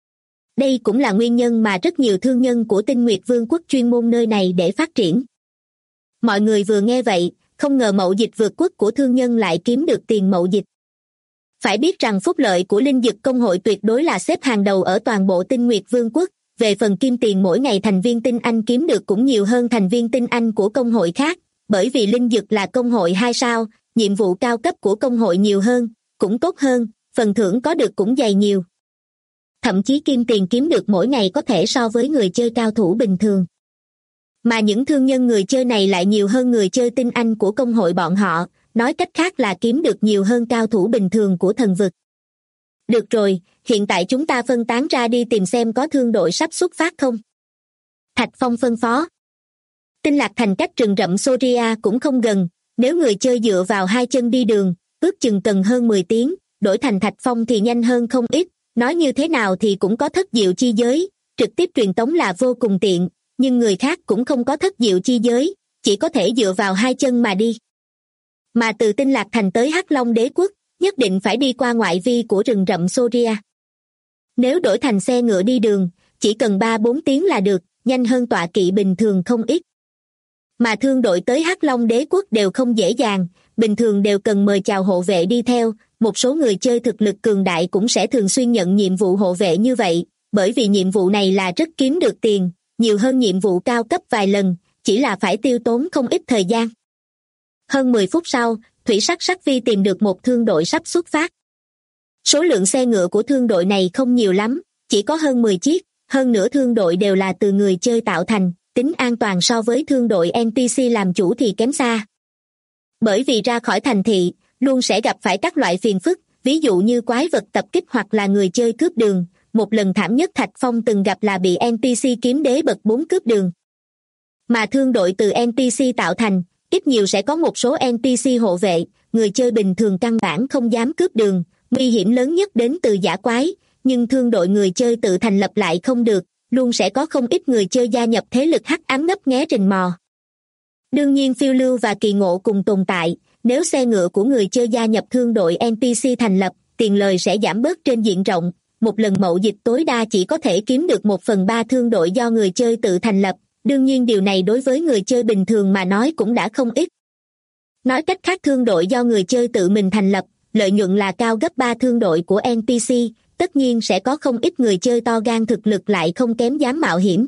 Đây cũng là nguyên nhân mà rất nhiều thương nhân của Tinh Nguyệt Vương quốc chuyên môn nơi này để phát triển. Mọi người vừa nghe vậy, không ngờ mậu dịch vượt quốc của thương nhân lại kiếm được tiền mậu dịch. Phải biết rằng phúc lợi của linh dực công hội tuyệt đối là xếp hàng đầu ở toàn bộ Tinh Nguyệt Vương quốc, về phần kim tiền mỗi ngày thành viên tinh anh kiếm được cũng nhiều hơn thành viên tinh anh của công hội khác, bởi vì linh dực là công hội 2 sao, nhiệm vụ cao cấp của công hội nhiều hơn, cũng tốt hơn, phần thưởng có được cũng dày nhiều. Thậm chí kim tiền kiếm được mỗi ngày có thể so với người chơi cao thủ bình thường. Mà những thương nhân người chơi này lại nhiều hơn người chơi tinh anh của công hội bọn họ, nói cách khác là kiếm được nhiều hơn cao thủ bình thường của thần vực. Được rồi, hiện tại chúng ta phân tán ra đi tìm xem có thương đội sắp xuất phát không? Thạch Phong phân phó. Tinh Lạc Thành cách rừng rậm Soria cũng không gần, nếu người chơi dựa vào 2 chân đi đường, ước chừng cần hơn 10 tiếng, đổi thành Thạch Phong thì nhanh hơn không ít, nói như thế nào thì cũng có thất diệu chi giới, trực tiếp truyền tống là vô cùng tiện, nhưng người khác cũng không có thất diệu chi giới, chỉ có thể dựa vào 2 chân mà đi. Mà từ Tinh Lạc Thành tới Hắc Long đế quốc, nhất định phải đi qua ngoại vi của rừng rậm Soria. Nếu đổi thành xe ngựa đi đường, chỉ cần 3-4 tiếng là được, nhanh hơn tọa kỵ bình thường không ít. Mà thương đội tới Hắc Long đế quốc đều không dễ dàng, bình thường đều cần mời chào hộ vệ đi theo, một số người chơi thực lực cường đại cũng sẽ thường xuyên nhận nhiệm vụ hộ vệ như vậy, bởi vì nhiệm vụ này là rất kiếm được tiền, nhiều hơn nhiệm vụ cao cấp vài lần, chỉ là phải tiêu tốn không ít thời gian. Hơn 10 phút sau, Thủy Sắc Sắc Vi tìm được một thương đội sắp xuất phát. Số lượng xe ngựa của thương đội này không nhiều lắm, chỉ có hơn 10 chiếc, hơn nữa thương đội đều là từ người chơi tạo thành, tính an toàn so với thương đội NPC làm chủ thì kém xa. Bởi vì ra khỏi thành thị, luôn sẽ gặp phải các loại phiền phức, ví dụ như quái vật tập kích hoặc là người chơi cướp đường. Một lần thảm nhất Thạch Phong từng gặp là bị NPC kiếm đế bậc 4 cướp đường. Mà thương đội từ NPC tạo thành, ít nhiều sẽ có một số NPC hộ vệ, người chơi bình thường căn bản không dám cướp đường, nguy hiểm lớn nhất đến từ dã quái, nhưng thương đội người chơi tự thành lập lại không được, luôn sẽ có không ít người chơi gia nhập thế lực hắc ám ngấp nghé rình mò. Đương nhiên phiêu lưu và kỳ ngộ cùng tồn tại, nếu xe ngựa của người chơi gia nhập thương đội NPC thành lập, tiền lời sẽ giảm bớt trên diện rộng, một lần mậu dịch tối đa chỉ có thể kiếm được 1/3 thương đội do người chơi tự thành lập, đương nhiên điều này đối với người chơi bình thường mà nói cũng đã không ít. Nói cách khác thương đội do người chơi tự mình thành lập, lợi nhuận là cao gấp 3 thương đội của NPC, tất nhiên sẽ có không ít người chơi to gan thực lực lại không kém dám mạo hiểm.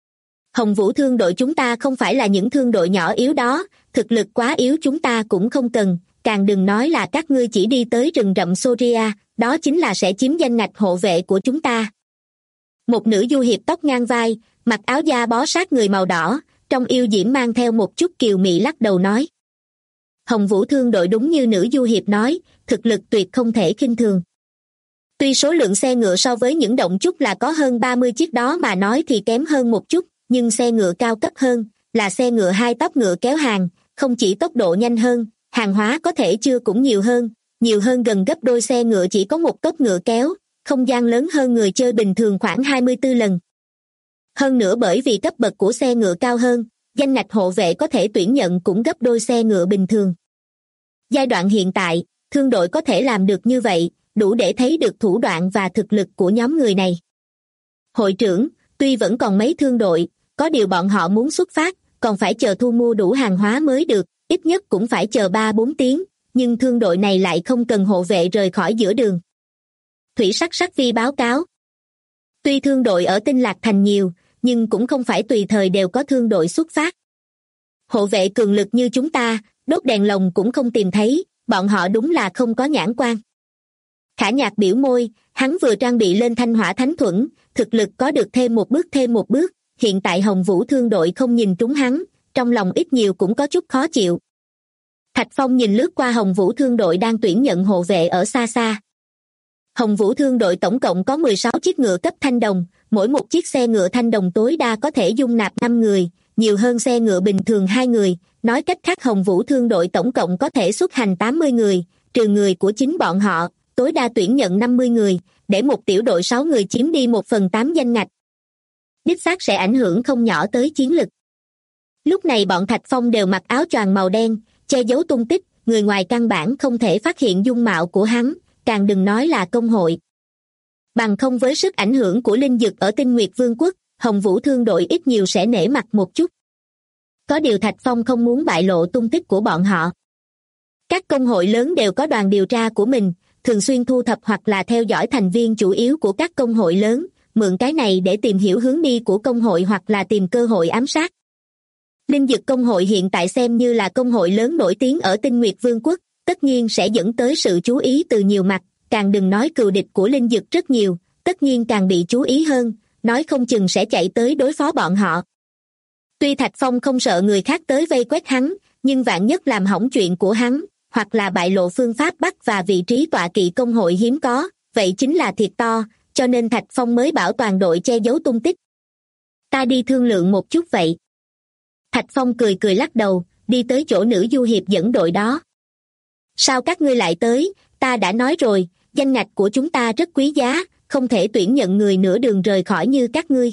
Hồng Vũ thương đội chúng ta không phải là những thương đội nhỏ yếu đó, thực lực quá yếu chúng ta cũng không cần, càng đừng nói là các ngươi chỉ đi tới rừng rậm Soria, đó chính là sẽ chiếm danh ngạch hộ vệ của chúng ta. Một nữ du hiệp tóc ngang vai, mặc áo da bó sát người màu đỏ, trong yêu diễm mang theo một chút kiều mị lắc đầu nói. Hồng Vũ thương đội đúng như nữ du hiệp nói, thực lực tuyệt không thể khinh thường. Tuy số lượng xe ngựa so với những động chút là có hơn 30 chiếc đó mà nói thì kém hơn một chút, nhưng xe ngựa cao cấp hơn, là xe ngựa 2 tốc ngựa kéo hàng, không chỉ tốc độ nhanh hơn, hàng hóa có thể chưa cũng nhiều hơn, nhiều hơn gần gấp đôi xe ngựa chỉ có một cốc ngựa kéo, không gian lớn hơn người chơi bình thường khoảng 24 lần. Hơn nữa bởi vì cấp bậc của xe ngựa cao hơn, danh ngạch hộ vệ có thể tuyển nhận cũng gấp đôi xe ngựa bình thường. Giai đoạn hiện tại, thương đội có thể làm được như vậy, đủ để thấy được thủ đoạn và thực lực của nhóm người này. Hội trưởng, tuy vẫn còn mấy thương đội, có điều bọn họ muốn xuất phát, còn phải chờ thu mua đủ hàng hóa mới được, ít nhất cũng phải chờ 3-4 tiếng, nhưng thương đội này lại không cần hộ vệ rời khỏi giữa đường. Thủy Sắc Sắc Vi báo cáo. Tuy thương đội ở Tinh Lạc Thành nhiều, nhưng cũng không phải tùy thời đều có thương đội xuất phát. Hộ vệ cường lực như chúng ta, đốt đèn lồng cũng không tìm thấy, bọn họ đúng là không có nhãn quan. Khả Nhạc biểu môi, hắn vừa trang bị lên Thanh Hỏa Thánh Thuẫn, thực lực có được thêm một bước, hiện tại Hồng Vũ thương đội không nhìn trúng hắn, trong lòng ít nhiều cũng có chút khó chịu. Thạch Phong nhìn lướt qua Hồng Vũ thương đội đang tuyển nhận hộ vệ ở xa xa. Hồng Vũ thương đội tổng cộng có 16 chiếc ngựa cấp thanh đồng, mỗi một chiếc xe ngựa thanh đồng tối đa có thể dung nạp 5 người, nhiều hơn xe ngựa bình thường 2 người, nói cách khác Hồng Vũ thương đội tổng cộng có thể xuất hành 80 người, trừ người của chính bọn họ, tối đa tuyển nhận 50 người, để một tiểu đội 6 người chiếm đi 1/8 danh ngạch. Đích xác sẽ ảnh hưởng không nhỏ tới chiến lực. Lúc này bọn Thạch Phong đều mặc áo choàng màu đen, che giấu tung tích, người ngoài căn bản không thể phát hiện dung mạo của hắn, càng đừng nói là công hội. Bằng không với sức ảnh hưởng của linh dực ở Tinh Nguyệt Vương quốc, Hồng Vũ thương đội ít nhiều sẽ nể mặt một chút. Có điều Thạch Phong không muốn bại lộ tung tích của bọn họ. Các công hội lớn đều có đoàn điều tra của mình, thường xuyên thu thập hoặc là theo dõi thành viên chủ yếu của các công hội lớn, mượn cái này để tìm hiểu hướng đi của công hội hoặc là tìm cơ hội ám sát. Linh dực công hội hiện tại xem như là công hội lớn nổi tiếng ở Tinh Nguyệt Vương quốc, tất nhiên sẽ dẫn tới sự chú ý từ nhiều mặt, càng đừng nói cừu địch của linh dực rất nhiều, tất nhiên càng bị chú ý hơn, nói không chừng sẽ chạy tới đối phó bọn họ. Tuy Thạch Phong không sợ người khác tới vây quét hắn, nhưng vạn nhất làm hỏng chuyện của hắn, hoặc là bại lộ phương pháp bắt và vị trí tọa kỵ công hội hiếm có, vậy chính là thiệt to, cho nên Thạch Phong mới bảo toàn đội che giấu tung tích. Ta đi thương lượng một chút vậy. Thạch Phong cười cười lắc đầu, đi tới chỗ nữ du hiệp dẫn đội đó. Sao các ngươi lại tới, ta đã nói rồi, danh ngạch của chúng ta rất quý giá, không thể tuyển nhận người nửa đường rời khỏi như các ngươi.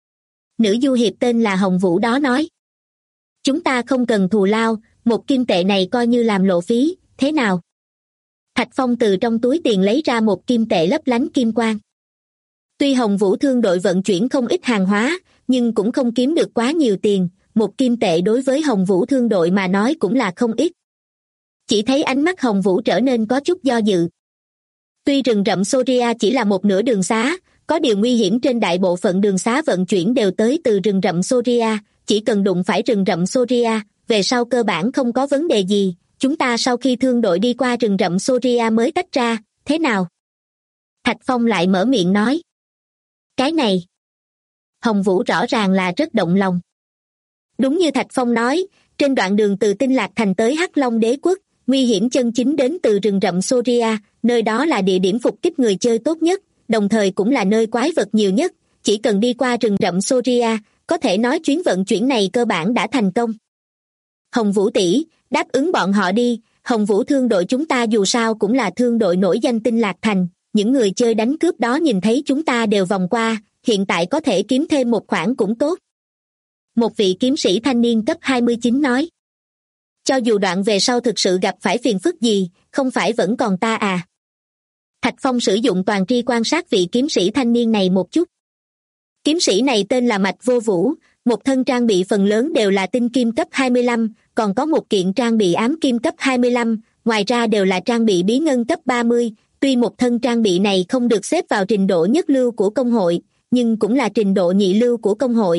Nữ du hiệp tên là Hồng Vũ đó nói. Chúng ta không cần thù lao, 1 kim tệ này coi như làm lộ phí, thế nào? Thạch Phong từ trong túi tiền lấy ra 1 kim tệ lấp lánh kim quang. Tuy Hồng Vũ thương đội vận chuyển không ít hàng hóa, nhưng cũng không kiếm được quá nhiều tiền, 1 kim tệ đối với Hồng Vũ thương đội mà nói cũng là không ít. Chỉ thấy ánh mắt Hồng Vũ trở nên có chút do dự. Tuy rừng rậm Soria chỉ là một nửa đường xá, có điều nguy hiểm trên đại bộ phận đường xá vận chuyển đều tới từ rừng rậm Soria, chỉ cần đụng phải rừng rậm Soria, về sau cơ bản không có vấn đề gì, chúng ta sau khi thương đội đi qua rừng rậm Soria mới tách ra, thế nào? Thạch Phong lại mở miệng nói. Cái này. Hồng Vũ rõ ràng là rất động lòng. Đúng như Thạch Phong nói, trên đoạn đường từ Tinh Lạc Thành tới Hắc Long Đế quốc, nguy hiểm chân chính đến từ rừng rậm Soria, nơi đó là địa điểm phục kích người chơi tốt nhất, đồng thời cũng là nơi quái vật nhiều nhất, chỉ cần đi qua rừng rậm Soria, có thể nói chuyến vận chuyển này cơ bản đã thành công. Hồng Vũ tỷ, đáp ứng bọn họ đi, Hồng Vũ thương đội chúng ta dù sao cũng là thương đội nổi danh Tinh Lạc Thành, những người chơi đánh cướp đó nhìn thấy chúng ta đều vòng qua, hiện tại có thể kiếm thêm một khoản cũng tốt. Một vị kiếm sĩ thanh niên cấp 29 nói. Cho dù đoạn về sau thực sự gặp phải phiền phức gì, không phải vẫn còn ta à? Thạch Phong sử dụng toàn tri quan sát vị kiếm sĩ thanh niên này một chút. Kiếm sĩ này tên là Mạch Vô Vũ, một thân trang bị phần lớn đều là tinh kim cấp 25, còn có một kiện trang bị ám kim cấp 25, ngoài ra đều là trang bị bí ngân cấp 30, tuy một thân trang bị này không được xếp vào trình độ nhất lưu của công hội, nhưng cũng là trình độ nhị lưu của công hội.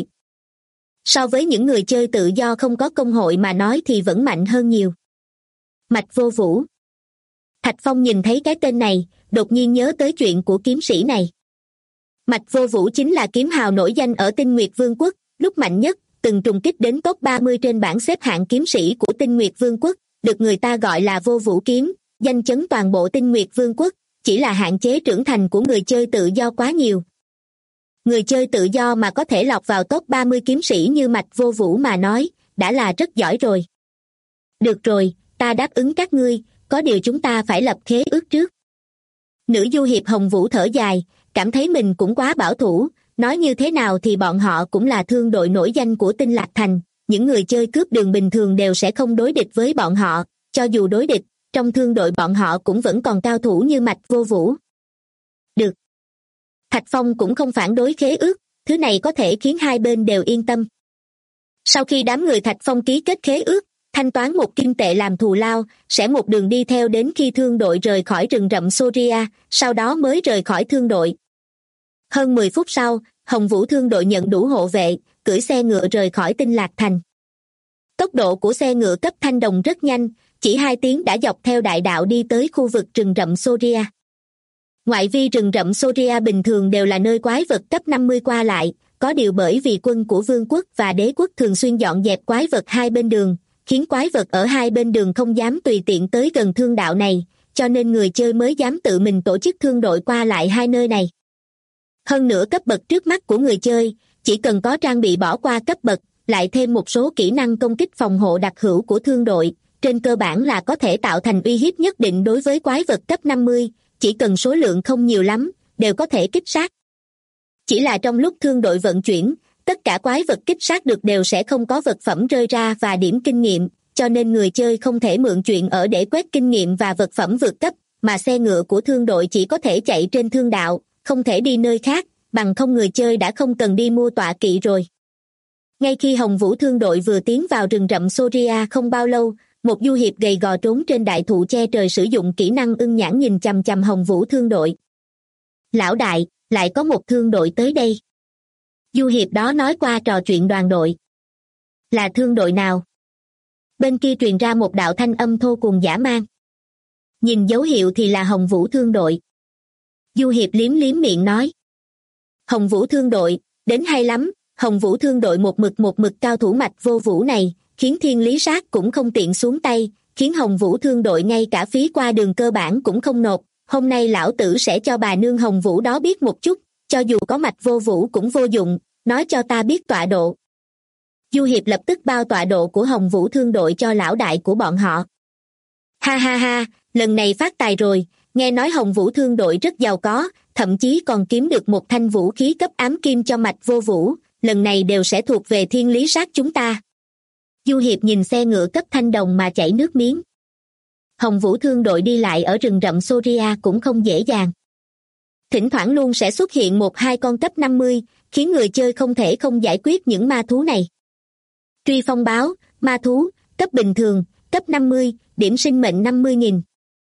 So với những người chơi tự do không có công hội mà nói thì vẫn mạnh hơn nhiều. Mạch Vô Vũ. Thạch Phong nhìn thấy cái tên này, đột nhiên nhớ tới chuyện của kiếm sĩ này. Mạch Vô Vũ chính là kiếm hào nổi danh ở Tinh Nguyệt Vương quốc, lúc mạnh nhất, từng trùng kích đến top 30 trên bảng xếp hạng kiếm sĩ của Tinh Nguyệt Vương quốc, được người ta gọi là Vô Vũ kiếm, danh chấn toàn bộ Tinh Nguyệt Vương quốc, chỉ là hạn chế trưởng thành của người chơi tự do quá nhiều. Người chơi tự do mà có thể lọt vào top 30 kiếm sĩ như Mạch Vô Vũ mà nói, đã là rất giỏi rồi. Được rồi, ta đáp ứng các ngươi, có điều chúng ta phải lập khế ước trước. Nữ du hiệp Hồng Vũ thở dài, cảm thấy mình cũng quá bảo thủ, nói như thế nào thì bọn họ cũng là thương đội nổi danh của Tinh Lạc Thành, những người chơi cướp đường bình thường đều sẽ không đối địch với bọn họ, cho dù đối địch, trong thương đội bọn họ cũng vẫn còn cao thủ như Mạch Vô Vũ. Được. Thạch Phong cũng không phản đối khế ước, thứ này có thể khiến hai bên đều yên tâm. Sau khi đám người Thạch Phong ký kết khế ước, thanh toán 1 kim tệ làm thù lao, sẽ một đường đi theo đến khi thương đội rời khỏi rừng rậm Soria, sau đó mới rời khỏi thương đội. Hơn 10 phút sau, Hồng Vũ thương đội nhận đủ hộ vệ, cưỡi xe ngựa rời khỏi Tinh Lạc Thành. Tốc độ của xe ngựa cấp thanh đồng rất nhanh, chỉ 2 tiếng đã dọc theo đại đạo đi tới khu vực rừng rậm Soria. Ngoại vi rừng rậm Soria bình thường đều là nơi quái vật cấp 50 qua lại, có điều bởi vì quân của vương quốc và đế quốc thường xuyên dọn dẹp quái vật hai bên đường, khiến quái vật ở hai bên đường không dám tùy tiện tới gần thương đạo này, cho nên người chơi mới dám tự mình tổ chức thương đội qua lại hai nơi này. Hơn nữa cấp bậc trước mắt của người chơi, chỉ cần có trang bị bỏ qua cấp bậc, lại thêm một số kỹ năng công kích phòng hộ đặc hữu của thương đội, trên cơ bản là có thể tạo thành uy hiếp nhất định đối với quái vật cấp 50, chỉ cần số lượng không nhiều lắm, đều có thể kích sát. Chỉ là trong lúc thương đội vận chuyển, tất cả quái vật kích sát được đều sẽ không có vật phẩm rơi ra và điểm kinh nghiệm, cho nên người chơi không thể mượn chuyện ở để quét kinh nghiệm và vật phẩm vượt cấp, mà xe ngựa của thương đội chỉ có thể chạy trên thương đạo, không thể đi nơi khác, bằng không người chơi đã không cần đi mua tọa kỵ rồi. Ngay khi Hồng Vũ thương đội vừa tiến vào rừng rậm Soria không bao lâu, một du hiệp gầy gò trốn trên đại thụ che trời sử dụng kỹ năng ưng nhãn nhìn chằm chằm Hồng Vũ thương đội. Lão đại, lại có một thương đội tới đây. Du hiệp đó nói qua trò chuyện đoàn đội. Là thương đội nào? Bên kia truyền ra một đạo thanh âm thô cuồng dã man. Nhìn dấu hiệu thì là Hồng Vũ thương đội. Du hiệp liếm liếm miệng nói. Hồng Vũ thương đội, đến hay lắm. Hồng Vũ thương đội một mực cao thủ Mạch Vô Vũ này, khiến Thiên Lý Sát cũng không tiện xuống tay, khiến Hồng Vũ thương đội ngay cả phí qua đường cơ bản cũng không nộp. Hôm nay lão tử sẽ cho bà nương Hồng Vũ đó biết một chút, cho dù có Mạch Vô Vũ cũng vô dụng, nói cho ta biết tọa độ. Du hiệp lập tức bao tọa độ của Hồng Vũ thương đội cho lão đại của bọn họ. Ha ha ha, lần này phát tài rồi, nghe nói Hồng Vũ thương đội rất giàu có, thậm chí còn kiếm được một thanh vũ khí cấp ám kim cho Mạch Vô Vũ, lần này đều sẽ thuộc về Thiên Lý Sát chúng ta. Du hiệp nhìn xe ngựa cấp thanh đồng mà chảy nước miếng. Hồng Vũ thương đội đi lại ở rừng rậm Soria cũng không dễ dàng. Thỉnh thoảng luôn sẽ xuất hiện 1-2 con cấp 50, khiến người chơi không thể không giải quyết những ma thú này. Truy phong báo, ma thú, cấp bình thường, cấp 50, điểm sinh mệnh 50.000.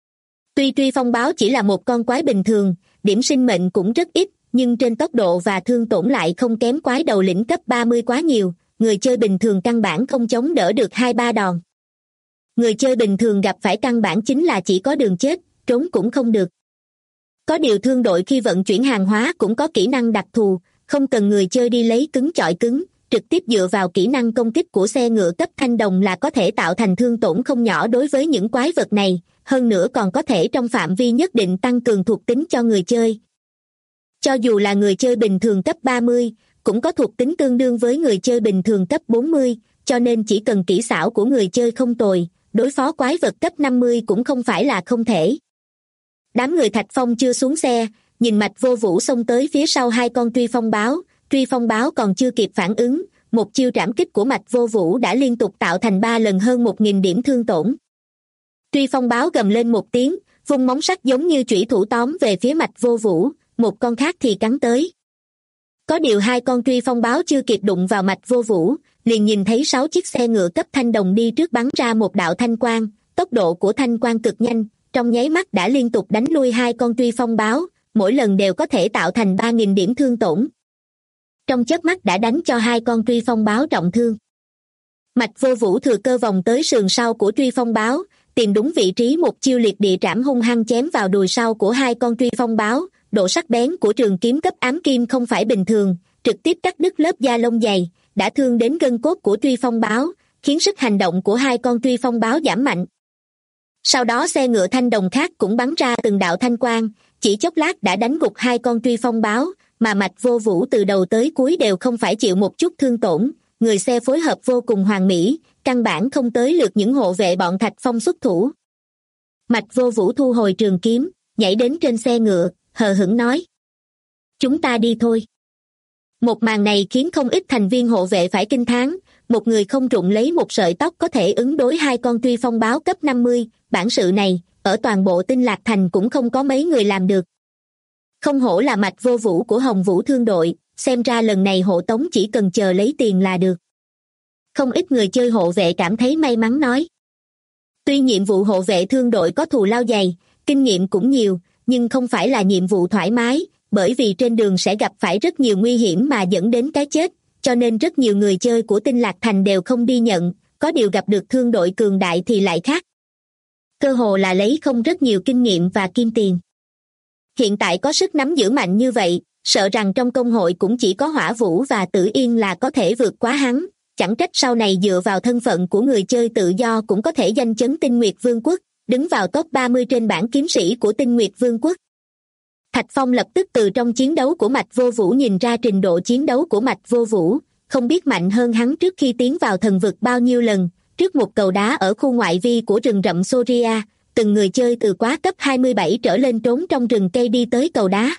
Tuy truy phong báo chỉ là một con quái bình thường, điểm sinh mệnh cũng rất ít, nhưng trên tốc độ và thương tổn lại không kém quái đầu lĩnh cấp 30 quá nhiều, người chơi bình thường căn bản không chống đỡ được 2-3 đòn. Người chơi bình thường gặp phải căn bản chính là chỉ có đường chết, trốn cũng không được. Có điều thương đội khi vận chuyển hàng hóa cũng có kỹ năng đặc thù, không cần người chơi đi lấy cứng chọi cứng, trực tiếp dựa vào kỹ năng công kích của xe ngựa cấp thanh đồng là có thể tạo thành thương tổn không nhỏ đối với những quái vật này, hơn nữa còn có thể trong phạm vi nhất định tăng cường thuộc tính cho người chơi. Cho dù là người chơi bình thường cấp 30, cũng có thuộc tính tương đương với người chơi bình thường cấp 40, cho nên chỉ cần kỹ xảo của người chơi không tồi, đối phó quái vật cấp 50 cũng không phải là không thể. Đám người Thạch Phong chưa xuống xe, nhìn Mạch Vô Vũ xông tới phía sau 2 con truy phong báo còn chưa kịp phản ứng, một chiêu trảm kích của Mạch Vô Vũ đã liên tục tạo thành 3 lần hơn 1.000 điểm thương tổn. Truy phong báo gầm lên một tiếng, vung móng sắt giống như chủy thủ tóm về phía Mạch Vô Vũ, một con khác thì cắn tới. Có điều 2 con truy phong báo chưa kịp đụng vào Mạch Vô Vũ, liền nhìn thấy 6 chiếc xe ngựa cấp thanh đồng đi trước bắn ra một đạo thanh quang, tốc độ của thanh quang cực nhanh, trong nháy mắt đã liên tục đánh lui 2 con truy phong báo, mỗi lần đều có thể tạo thành 3.000 điểm thương tổn. Trong chớp mắt đã đánh cho 2 con truy phong báo trọng thương. Mạch Vô Vũ thừa cơ vòng tới sườn sau của truy phong báo, tìm đúng vị trí một chiêu liệt địa trảm hung hăng chém vào đùi sau của 2 con truy phong báo, độ sắc bén của trường kiếm cấp ám kim không phải bình thường, trực tiếp cắt đứt lớp da lông dày, đã thương đến gân cốt của truy phong báo, khiến sức hành động của 2 con truy phong báo giảm mạnh. Sau đó xe ngựa thanh đồng khác cũng bắn ra từng đạo thanh quang, chỉ chốc lát đã đánh gục 2 con truy phong báo, mà Mạch Vô Vũ từ đầu tới cuối đều không phải chịu một chút thương tổn, người xe phối hợp vô cùng hoàn mỹ, căn bản không tới lượt những hộ vệ bọn Thạch Phong xuất thủ. Mạch Vô Vũ thu hồi trường kiếm, nhảy đến trên xe ngựa, hờ hững nói. Chúng ta đi thôi. Một màn này khiến không ít thành viên hộ vệ phải kinh thán, một người không rụng lấy một sợi tóc có thể ứng đối 2 con Truy Phong báo cấp 50, bản sự này, ở toàn bộ Tinh Lạc Thành cũng không có mấy người làm được. Không hổ là Mạch Vô Vũ của Hồng Vũ Thương đội, xem ra lần này hộ tống chỉ cần chờ lấy tiền là được. Không ít người chơi hộ vệ cảm thấy may mắn nói. Tuy nhiệm vụ hộ vệ thương đội có thù lao dày, kinh nghiệm cũng nhiều, nhưng không phải là nhiệm vụ thoải mái, bởi vì trên đường sẽ gặp phải rất nhiều nguy hiểm mà dẫn đến cái chết, cho nên rất nhiều người chơi của Tinh Lạc Thành đều không đi nhận, có điều gặp được thương đội cường đại thì lại khác. Cơ hồ là lấy không rất nhiều kinh nghiệm và kim tiền. Hiện tại có sức nắm giữ mạnh như vậy, sợ rằng trong công hội cũng chỉ có Hỏa Vũ và Tử Yên là có thể vượt quá hắn, chẳng trách sau này dựa vào thân phận của người chơi tự do cũng có thể danh chấn Tinh Nguyệt Vương quốc, đứng vào top 30 trên bảng kiếm sĩ của Tinh Nguyệt Vương quốc. Thạch Phong lập tức từ trong chiến đấu của Mạch Vô Vũ nhìn ra trình độ chiến đấu của Mạch Vô Vũ, không biết mạnh hơn hắn trước khi tiến vào thần vực bao nhiêu lần. Trước một cầu đá ở khu ngoại vi của rừng rậm Soria, từng người chơi từ quá cấp 27 trở lên trốn trong rừng cây đi tới cầu đá.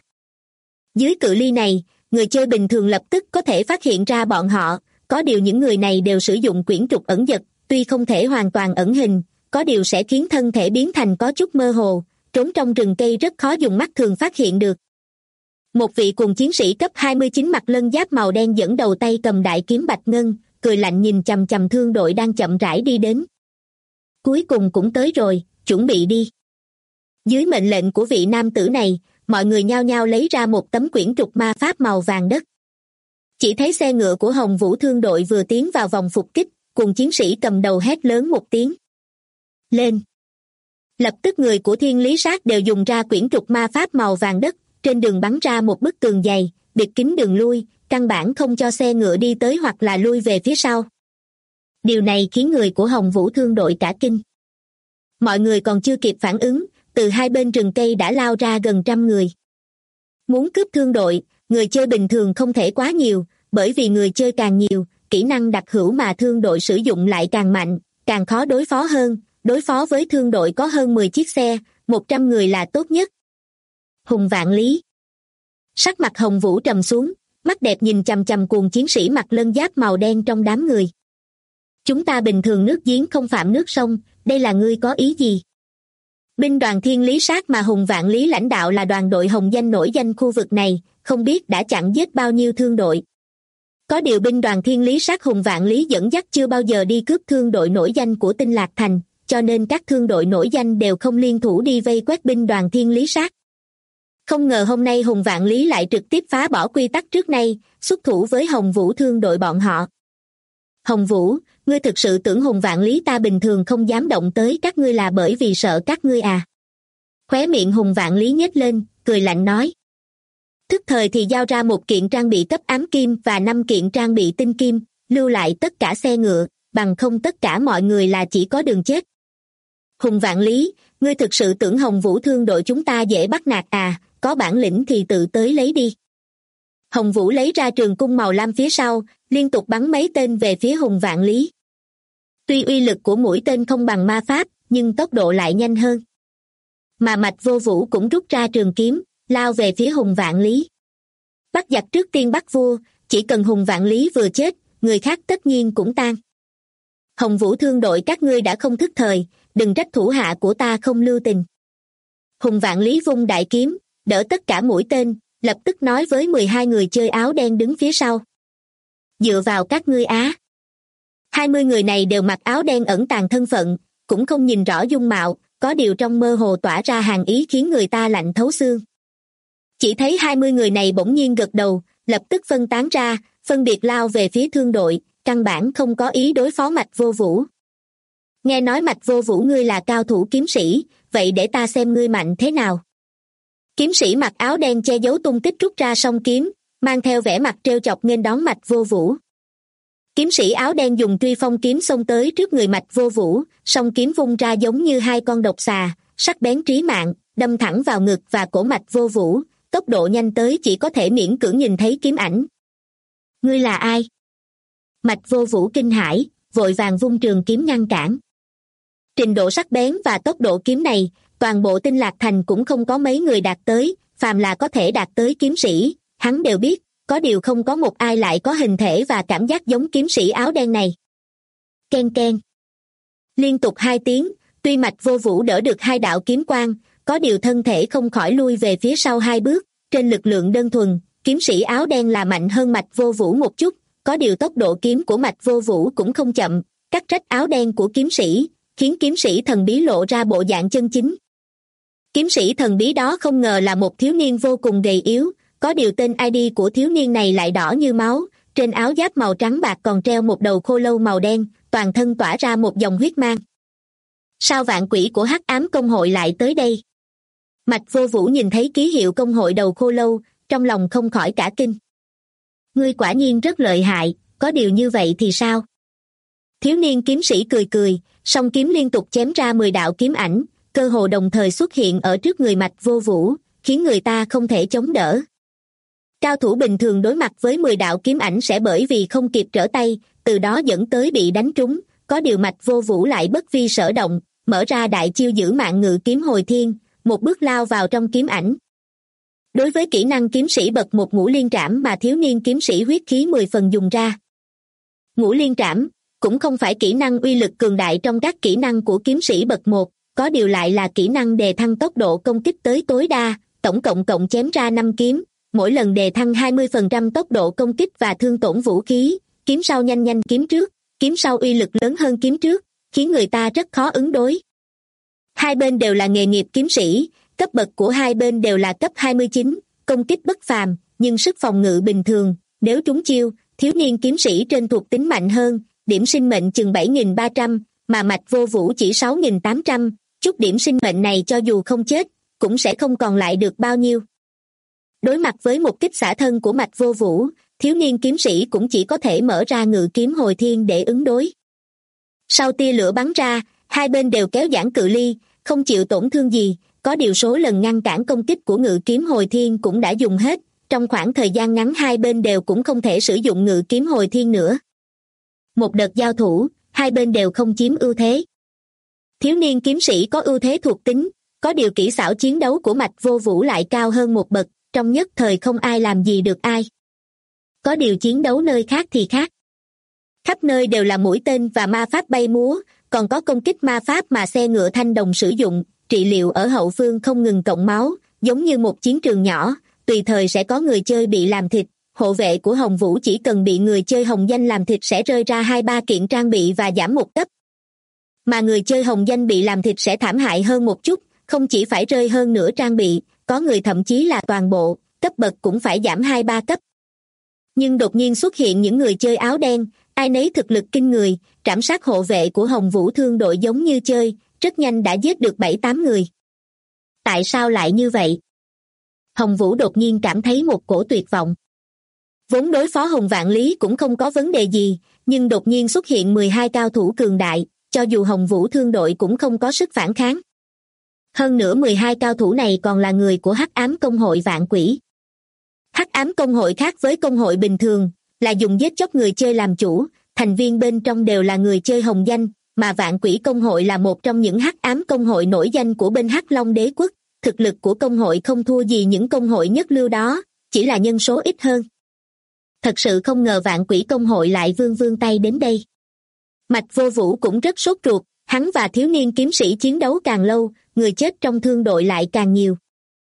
Dưới cự ly này, người chơi bình thường lập tức có thể phát hiện ra bọn họ, có điều những người này đều sử dụng quyển trục ẩn dật, tuy không thể hoàn toàn ẩn hình, có điều sẽ khiến thân thể biến thành có chút mơ hồ, trốn trong rừng cây rất khó dùng mắt thường phát hiện được. Một vị cùng chiến sĩ cấp 29 mặc lân giáp màu đen dẫn đầu tay cầm đại kiếm bạch ngân, cười lạnh nhìn chằm chằm thương đội đang chậm rãi đi đến. Cuối cùng cũng tới rồi, chuẩn bị đi. Dưới mệnh lệnh của vị nam tử này, mọi người nhao nhao lấy ra một tấm quyển trục ma pháp màu vàng đất. Chỉ thấy xe ngựa của Hồng Vũ Thương đội vừa tiến vào vòng phục kích, cùng chiến sĩ cầm đầu hét lớn một tiếng. Lên! Lập tức người của Thiên Lý Sát đều dùng ra quyển trục ma pháp màu vàng đất, trên đường bắn ra một bức tường dày, bịt kín đường lui, căn bản không cho xe ngựa đi tới hoặc là lui về phía sau. Điều này khiến người của Hồng Vũ Thương đội cả kinh. Mọi người còn chưa kịp phản ứng, từ hai bên rừng cây đã lao ra gần 100 người. Muốn cướp thương đội, người chơi bình thường không thể quá nhiều, bởi vì người chơi càng nhiều, kỹ năng đặc hữu mà thương đội sử dụng lại càng mạnh, càng khó đối phó hơn. Đối phó với thương đội có hơn 10 chiếc xe, 100 người là tốt nhất. Hùng Vạn Lý. Sắc mặt Hồng Vũ trầm xuống, mắt đẹp nhìn chằm chằm cuồng chiến sĩ mặc lân giáp màu đen trong đám người. Chúng ta bình thường nước giếng không phạm nước sông, đây là ngươi có ý gì? Binh đoàn Thiên Lý Sát mà Hùng Vạn Lý lãnh đạo là đoàn đội hồng danh nổi danh khu vực này, không biết đã chặn giết bao nhiêu thương đội. Có điều binh đoàn Thiên Lý Sát Hùng Vạn Lý dẫn dắt chưa bao giờ đi cướp thương đội nổi danh của Tinh Lạc Thành, cho nên các thương đội nổi danh đều không liên thủ đi vây quét binh đoàn Thiên Lý Sát. Không ngờ hôm nay Hùng Vạn Lý lại trực tiếp phá bỏ quy tắc trước nay, xuất thủ với Hồng Vũ Thương đội bọn họ. Hồng Vũ, ngươi thực sự tưởng Hùng Vạn Lý ta bình thường không dám động tới các ngươi là bởi vì sợ các ngươi à? Khóe miệng Hùng Vạn Lý nhếch lên, cười lạnh nói. Thức thời thì giao ra 1 kiện trang bị cấp ám kim và 5 kiện trang bị tinh kim, lưu lại tất cả xe ngựa, bằng không tất cả mọi người là chỉ có đường chết. Hùng Vạn Lý, ngươi thực sự tưởng Hồng Vũ Thương đội chúng ta dễ bắt nạt à, có bản lĩnh thì tự tới lấy đi. Hồng Vũ lấy ra trường cung màu lam phía sau, liên tục bắn mấy tên về phía Hùng Vạn Lý. Tuy uy lực của mũi tên không bằng ma pháp, nhưng tốc độ lại nhanh hơn. Mà Mạch Vô Vũ cũng rút ra trường kiếm, lao về phía Hùng Vạn Lý. Bắt giặc trước tiên bắt vua, chỉ cần Hùng Vạn Lý vừa chết, người khác tất nhiên cũng tan. Hồng Vũ Thương đội các ngươi đã không thức thời, đừng trách thủ hạ của ta không lưu tình. Hùng Vạn Lý vung đại kiếm, đỡ tất cả mũi tên, lập tức nói với 12 người chơi áo đen đứng phía sau. Dựa vào các ngươi á. 20 người này đều mặc áo đen ẩn tàng thân phận, cũng không nhìn rõ dung mạo, có điều trong mơ hồ tỏa ra hàn ý khiến người ta lạnh thấu xương. Chỉ thấy 20 người này bỗng nhiên gật đầu, lập tức phân tán ra, phân biệt lao về phía thương đội, căn bản không có ý đối phó Mạch Vô Vũ. Nghe nói Mạch Vô Vũ ngươi là cao thủ kiếm sĩ, vậy để ta xem ngươi mạnh thế nào. Kiếm sĩ mặc áo đen che giấu tung tích rút ra song kiếm, mang theo vẻ mặt trêu chọc nghênh đón Mạch Vô Vũ. Kiếm sĩ áo đen dùng truy phong kiếm xông tới trước người Mạch Vô Vũ, song kiếm vung ra giống như 2 con độc xà, sắc bén trí mạng, đâm thẳng vào ngực và cổ Mạch Vô Vũ, tốc độ nhanh tới chỉ có thể miễn cưỡng nhìn thấy kiếm ảnh. Ngươi là ai? Mạch Vô Vũ kinh hãi, vội vàng vung trường kiếm ngăn cản. Trình độ sắc bén và tốc độ kiếm này, toàn bộ Tinh Lạc Thành cũng không có mấy người đạt tới, phàm là có thể đạt tới kiếm sĩ, hắn đều biết, có điều không có một ai lại có hình thể và cảm giác giống kiếm sĩ áo đen này. Ken ken. Liên tục 2 tiếng, tuy Mạch Vô Vũ đỡ được 2 đạo kiếm quang, có điều thân thể không khỏi lui về phía sau 2 bước, trên lực lượng đơn thuần, kiếm sĩ áo đen là mạnh hơn Mạch Vô Vũ một chút, có điều tốc độ kiếm của Mạch Vô Vũ cũng không chậm, cắt rách áo đen của kiếm sĩ, khiến kiếm sĩ thần bí lộ ra bộ dạng chân chính. Kiếm sĩ thần bí đó không ngờ là một thiếu niên vô cùng gầy yếu, có điều tên ID của thiếu niên này lại đỏ như máu, trên áo giáp màu trắng bạc còn treo một đầu khô lâu màu đen, toàn thân tỏa ra một dòng huyết mang. Sao vạn quỷ của Hắc Ám Công hội lại tới đây? Mạch Vô Vũ nhìn thấy ký hiệu công hội đầu khô lâu, trong lòng không khỏi cả kinh. Ngươi quả nhiên rất lợi hại, có điều như vậy thì sao? Thiếu niên kiếm sĩ cười cười, song kiếm liên tục chém ra 10 đạo kiếm ảnh, cơ hồ đồng thời xuất hiện ở trước người Mạch Vô Vũ, khiến người ta không thể chống đỡ. Cao thủ bình thường đối mặt với 10 đạo kiếm ảnh sẽ bởi vì không kịp trở tay, từ đó dẫn tới bị đánh trúng, có điều Mạch Vô Vũ lại bất vi sở động, mở ra đại chiêu giữ mạng ngự kiếm hồi thiên, một bước lao vào trong kiếm ảnh. Đối với kỹ năng kiếm sĩ bậc 1 ngũ liên trảm mà thiếu niên kiếm sĩ huyết khí 10 phần dùng ra. Ngũ liên trảm cũng không phải kỹ năng uy lực cường đại trong các kỹ năng của kiếm sĩ bậc 1, có điều lại là kỹ năng đề thăng tốc độ công kích tới tối đa, tổng cộng chém ra 5 kiếm, mỗi lần đề thăng 20% tốc độ công kích và thương tổn vũ khí, kiếm sau nhanh kiếm trước, kiếm sau uy lực lớn hơn kiếm trước, khiến người ta rất khó ứng đối. Hai bên đều là nghề nghiệp kiếm sĩ, cấp bậc của hai bên đều là cấp 29, công kích bất phàm, nhưng sức phòng ngự bình thường, nếu trúng chiêu, thiếu niên kiếm sĩ trên thuộc tính mạnh hơn, điểm sinh mệnh chừng 7.300, mà Mạch Vô Vũ chỉ 6.800, chút điểm sinh mệnh này cho dù không chết, cũng sẽ không còn lại được bao nhiêu. Đối mặt với một kích xả thân của Mạch Vô Vũ, thiếu niên kiếm sĩ cũng chỉ có thể mở ra ngự kiếm hồi thiên để ứng đối. Sau tia lửa bắn ra, hai bên đều kéo giãn cự ly, không chịu tổn thương gì, có điều số lần ngăn cản công kích của ngự kiếm hồi thiên cũng đã dùng hết, trong khoảng thời gian ngắn hai bên đều cũng không thể sử dụng ngự kiếm hồi thiên nữa. Một đợt giao thủ, hai bên đều không chiếm ưu thế. Thiếu niên kiếm sĩ có ưu thế thuộc tính, có điều kỹ xảo chiến đấu của Mạch Vô Vũ lại cao hơn một bậc, trong nhất thời không ai làm gì được ai. Có điều chiến đấu nơi khác thì khác. Khắp nơi đều là mũi tên và ma pháp bay múa, còn có công kích ma pháp mà xe ngựa thanh đồng sử dụng, trị liệu ở hậu phương không ngừng cộng máu, giống như một chiến trường nhỏ, tùy thời sẽ có người chơi bị làm thịt. Hộ vệ của Hồng Vũ chỉ cần bị người chơi hồng danh làm thịt sẽ rơi ra 2-3 kiện trang bị và giảm 1 cấp. Mà người chơi hồng danh bị làm thịt sẽ thảm hại hơn một chút, không chỉ phải rơi hơn nửa trang bị, có người thậm chí là toàn bộ, cấp bậc cũng phải giảm 2-3 cấp. Nhưng đột nhiên xuất hiện những người chơi áo đen, ai nấy thực lực kinh người, trảm sát hộ vệ của Hồng Vũ thương đội giống như chơi, rất nhanh đã giết được 7-8 người. Tại sao lại như vậy? Hồng Vũ đột nhiên cảm thấy một cổ tuyệt vọng. Vốn đối phó Hồng Vạn Lý cũng không có vấn đề gì, nhưng đột nhiên xuất hiện 12 cao thủ cường đại, cho dù Hồng Vũ thương đội cũng không có sức phản kháng. Hơn nữa 12 cao thủ này còn là người của Hắc Ám Công hội Vạn Quỷ. Hắc Ám Công hội khác với công hội bình thường, là dùng giết chóc người chơi làm chủ, thành viên bên trong đều là người chơi hồng danh, mà Vạn Quỷ Công hội là một trong những Hắc Ám Công hội nổi danh của bên Hắc Long Đế quốc, thực lực của công hội không thua gì những công hội nhất lưu đó, chỉ là nhân số ít hơn. Thật sự không ngờ Vạn Quỷ Công hội lại vươn tay đến đây. Mạch Vô Vũ cũng rất sốt ruột, hắn và thiếu niên kiếm sĩ chiến đấu càng lâu, người chết trong thương đội lại càng nhiều.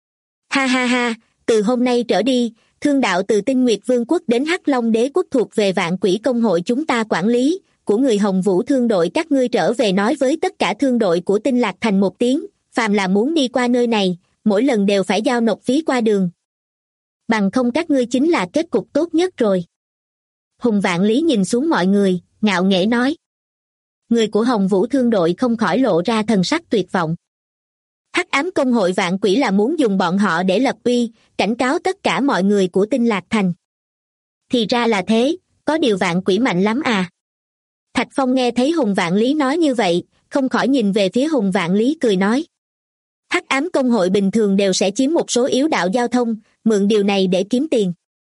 Ha ha ha, từ hôm nay trở đi, thương đạo từ Tinh Nguyệt Vương quốc đến Hắc Long Đế quốc thuộc về Vạn Quỷ Công hội chúng ta quản lý, của người Hồng Vũ thương đội các ngươi trở về nói với tất cả thương đội của Tinh Lạc Thành một tiếng, phàm là muốn đi qua nơi này, mỗi lần đều phải giao nộp phí qua đường. Bằng không các ngươi chính là kết cục tốt nhất rồi. Hùng Vạn Lý nhìn xuống mọi người, ngạo nghễ nói. Người của Hồng Vũ thương đội không khỏi lộ ra thần sắc tuyệt vọng. Hắc Ám Công hội Vạn Quỷ là muốn dùng bọn họ để lập uy, cảnh cáo tất cả mọi người của Tinh Lạc Thành. Thì ra là thế, có điều Vạn Quỷ mạnh lắm à. Thạch Phong nghe thấy Hùng Vạn Lý nói như vậy, không khỏi nhìn về phía Hùng Vạn Lý cười nói. Hắc Ám Công hội bình thường đều sẽ chiếm một số yếu đạo giao thông, mượn điều này để kiếm tiền.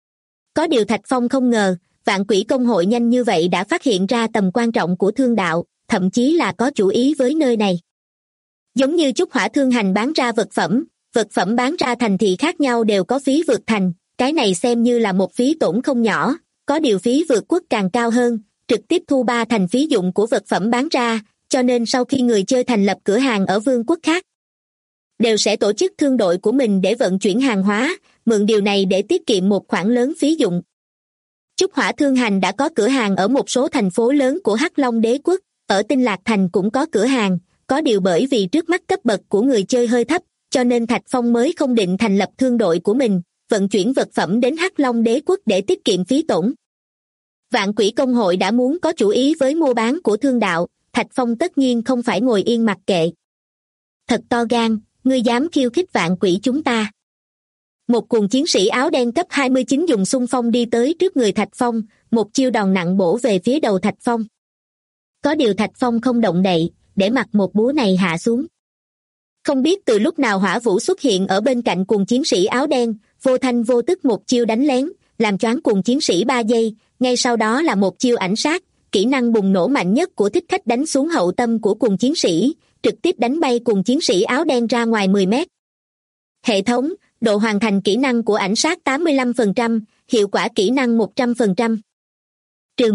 Có điều Thạch Phong không ngờ, Vạn Quỷ Công hội nhanh như vậy đã phát hiện ra tầm quan trọng của thương đạo, thậm chí là có chủ ý với nơi này. Giống như Trúc Hỏa Thương Hành bán ra vật phẩm bán ra thành thị khác nhau đều có phí vượt thành, cái này xem như là một phí tổn không nhỏ, có điều phí vượt quốc càng cao hơn, trực tiếp thu 3 thành phí dụng của vật phẩm bán ra, cho nên sau khi người chơi thành lập cửa hàng ở vương quốc khác, đều sẽ tổ chức thương đội của mình để vận chuyển hàng hóa, mượn điều này để tiết kiệm một khoản lớn phí dụng. Trúc Hỏa Thương Hành đã có cửa hàng ở một số thành phố lớn của Hắc Long Đế quốc, ở Tinh Lạc Thành cũng có cửa hàng, có điều bởi vì trước mắt cấp bậc của người chơi hơi thấp, cho nên Thạch Phong mới không định thành lập thương đội của mình, vận chuyển vật phẩm đến Hắc Long Đế quốc để tiết kiệm phí tổn. Vạn Quỷ Công hội đã muốn có chủ ý với mua bán của thương đạo, Thạch Phong tất nhiên không phải ngồi yên mặc kệ. Thật to gan, ngươi dám khiêu khích Vạn Quỷ chúng ta. Một cuồng chiến sĩ áo đen cấp 29 dùng xung phong đi tới trước người Thạch Phong, một chiêu đòn nặng bổ về phía đầu Thạch Phong. Có điều Thạch Phong không động đậy, để mặc một búa này hạ xuống. Không biết từ lúc nào Hỏa Vũ xuất hiện ở bên cạnh cuồng chiến sĩ áo đen, vô thanh vô tức một chiêu đánh lén, làm choáng cuồng chiến sĩ 3 giây, ngay sau đó là một chiêu ảnh sát, kỹ năng bùng nổ mạnh nhất của Thích Khách đánh xuống hậu tâm của cuồng chiến sĩ, trực tiếp đánh bay cuồng chiến sĩ áo đen ra ngoài 10 mét. Hệ thống, độ hoàn thành kỹ năng của ảnh sát 85%, hiệu quả kỹ năng 100%. Trừ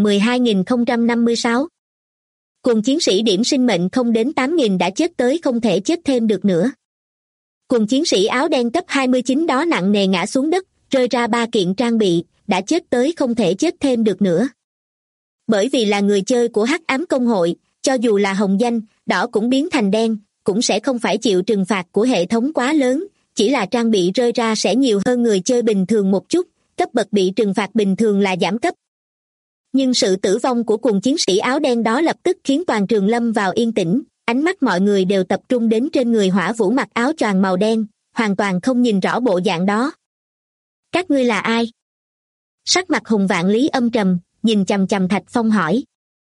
12.056. Cuồng chiến sĩ điểm sinh mệnh không đến 8.000 đã chết tới không thể chết thêm được nữa. Cuồng chiến sĩ áo đen cấp 29 đó nặng nề ngã xuống đất, rơi ra 3 kiện trang bị, đã chết tới không thể chết thêm được nữa. Bởi vì là người chơi của Hắc Ám Công hội, cho dù là hồng danh, đỏ cũng biến thành đen, cũng sẽ không phải chịu trừng phạt của hệ thống quá lớn, chỉ là trang bị rơi ra sẽ nhiều hơn người chơi bình thường một chút, cấp bậc bị trừng phạt bình thường là giảm cấp. Nhưng sự tử vong của cuồng chiến sĩ áo đen đó lập tức khiến toàn trường lâm vào yên tĩnh, ánh mắt mọi người đều tập trung đến trên người Hỏa Vũ mặc áo choàng màu đen, hoàn toàn không nhìn rõ bộ dạng đó. Các ngươi là ai? Sắc mặt Hùng Vạn Lý âm trầm, nhìn chằm chằm Thạch Phong hỏi.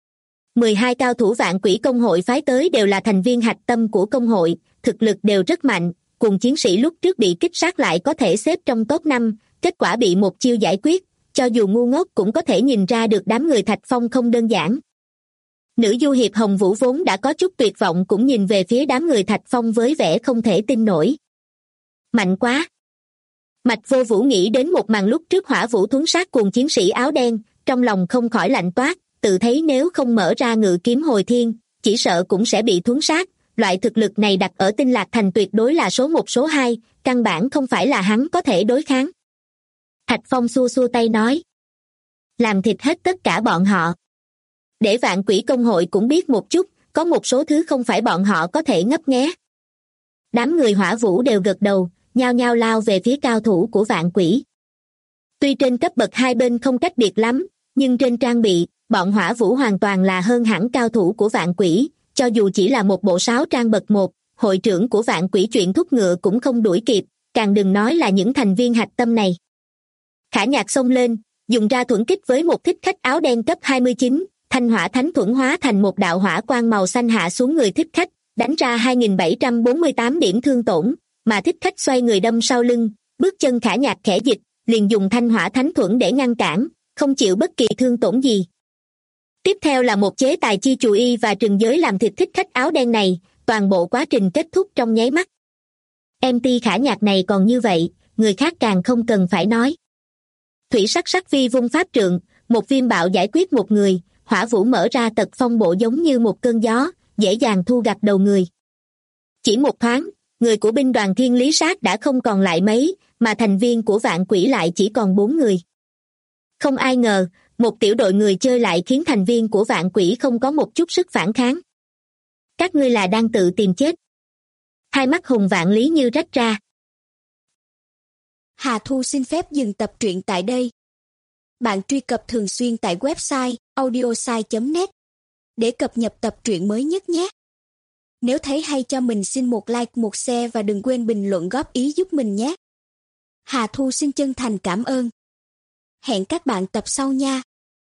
12 cao thủ Vạn Quỷ Công hội phái tới đều là thành viên hạch tâm của công hội, thực lực đều rất mạnh, cùng chiến sĩ lúc trước bị kích sát lại có thể xếp trong top 5, kết quả bị một chiêu giải quyết, cho dù ngu ngốc cũng có thể nhìn ra được đám người Thạch Phong không đơn giản. Nữ du hiệp Hồng Vũ vốn đã có chút tuyệt vọng cũng nhìn về phía đám người Thạch Phong với vẻ không thể tin nổi. Mạnh quá! Mạch Vô Vũ nghĩ đến một màn lúc trước Hỏa Vũ thuấn sát cuồng chiến sĩ áo đen, trong lòng không khỏi lạnh toát, tự thấy nếu không mở ra ngự kiếm hồi thiên, chỉ sợ cũng sẽ bị thuấn sát, loại thực lực này đặt ở Tinh Lạc Thành tuyệt đối là số 1 số 2, căn bản không phải là hắn có thể đối kháng. Thạch Phong xua xua tay nói. Làm thịt hết tất cả bọn họ. Để Vạn Quỷ Công hội cũng biết một chút, có một số thứ không phải bọn họ có thể ngấp nghé. Đám người Hỏa Vũ đều gật đầu, nhao nhao lao về phía cao thủ của Vạn Quỷ. Tuy trên cấp bậc hai bên không cách biệt lắm, nhưng trên trang bị, bọn Hỏa Vũ hoàn toàn là hơn hẳn cao thủ của Vạn Quỷ, cho dù chỉ là một bộ sáo trang bậc 1, hội trưởng của Vạn Quỷ chuyện thúc ngựa cũng không đuổi kịp, càng đừng nói là những thành viên hạch tâm này. Khả Nhạc xông lên, dùng ra thuẫn kích với một thích khách áo đen cấp 29, thanh hỏa thánh thuẫn hóa thành một đạo hỏa quang màu xanh hạ xuống người thích khách, đánh ra 2.748 điểm thương tổn, mà thích khách xoay người đâm sau lưng, bước chân Khả Nhạc khẽ dịch, liền dùng thanh hỏa thánh thuẫn để ngăn cản, không chịu bất kỳ thương tổn gì. Tiếp theo là một chế tài chi chù y và trừng giới làm thịt thích khách áo đen này, toàn bộ quá trình kết thúc trong nháy mắt. MT Khả Nhạc này còn như vậy, người khác càng không cần phải nói. Thủy sắc sắc vi vung pháp trượng, một viêm bạo giải quyết một người, Hỏa Vũ mở ra tật phong bộ giống như một cơn gió, dễ dàng thu gặt đầu người. Chỉ một thoáng, người của binh đoàn Thiên Lý Sát đã không còn lại mấy, mà thành viên của Vạn Quỷ lại chỉ còn 4 người. Không ai ngờ, một tiểu đội người chơi lại khiến thành viên của Vạn Quỷ không có một chút sức phản kháng. Các ngươi là đang tự tìm chết. Hai mắt Hùng Vạn Lý như rách ra. Hà Thu xin phép dừng tập truyện tại đây. Bạn truy cập thường xuyên tại website audiosai.net để cập nhật tập truyện mới nhất nhé. Nếu thấy hay cho mình xin một like, một share và đừng quên bình luận góp ý giúp mình nhé. Hà Thu xin chân thành cảm ơn. Hẹn các bạn tập sau nha.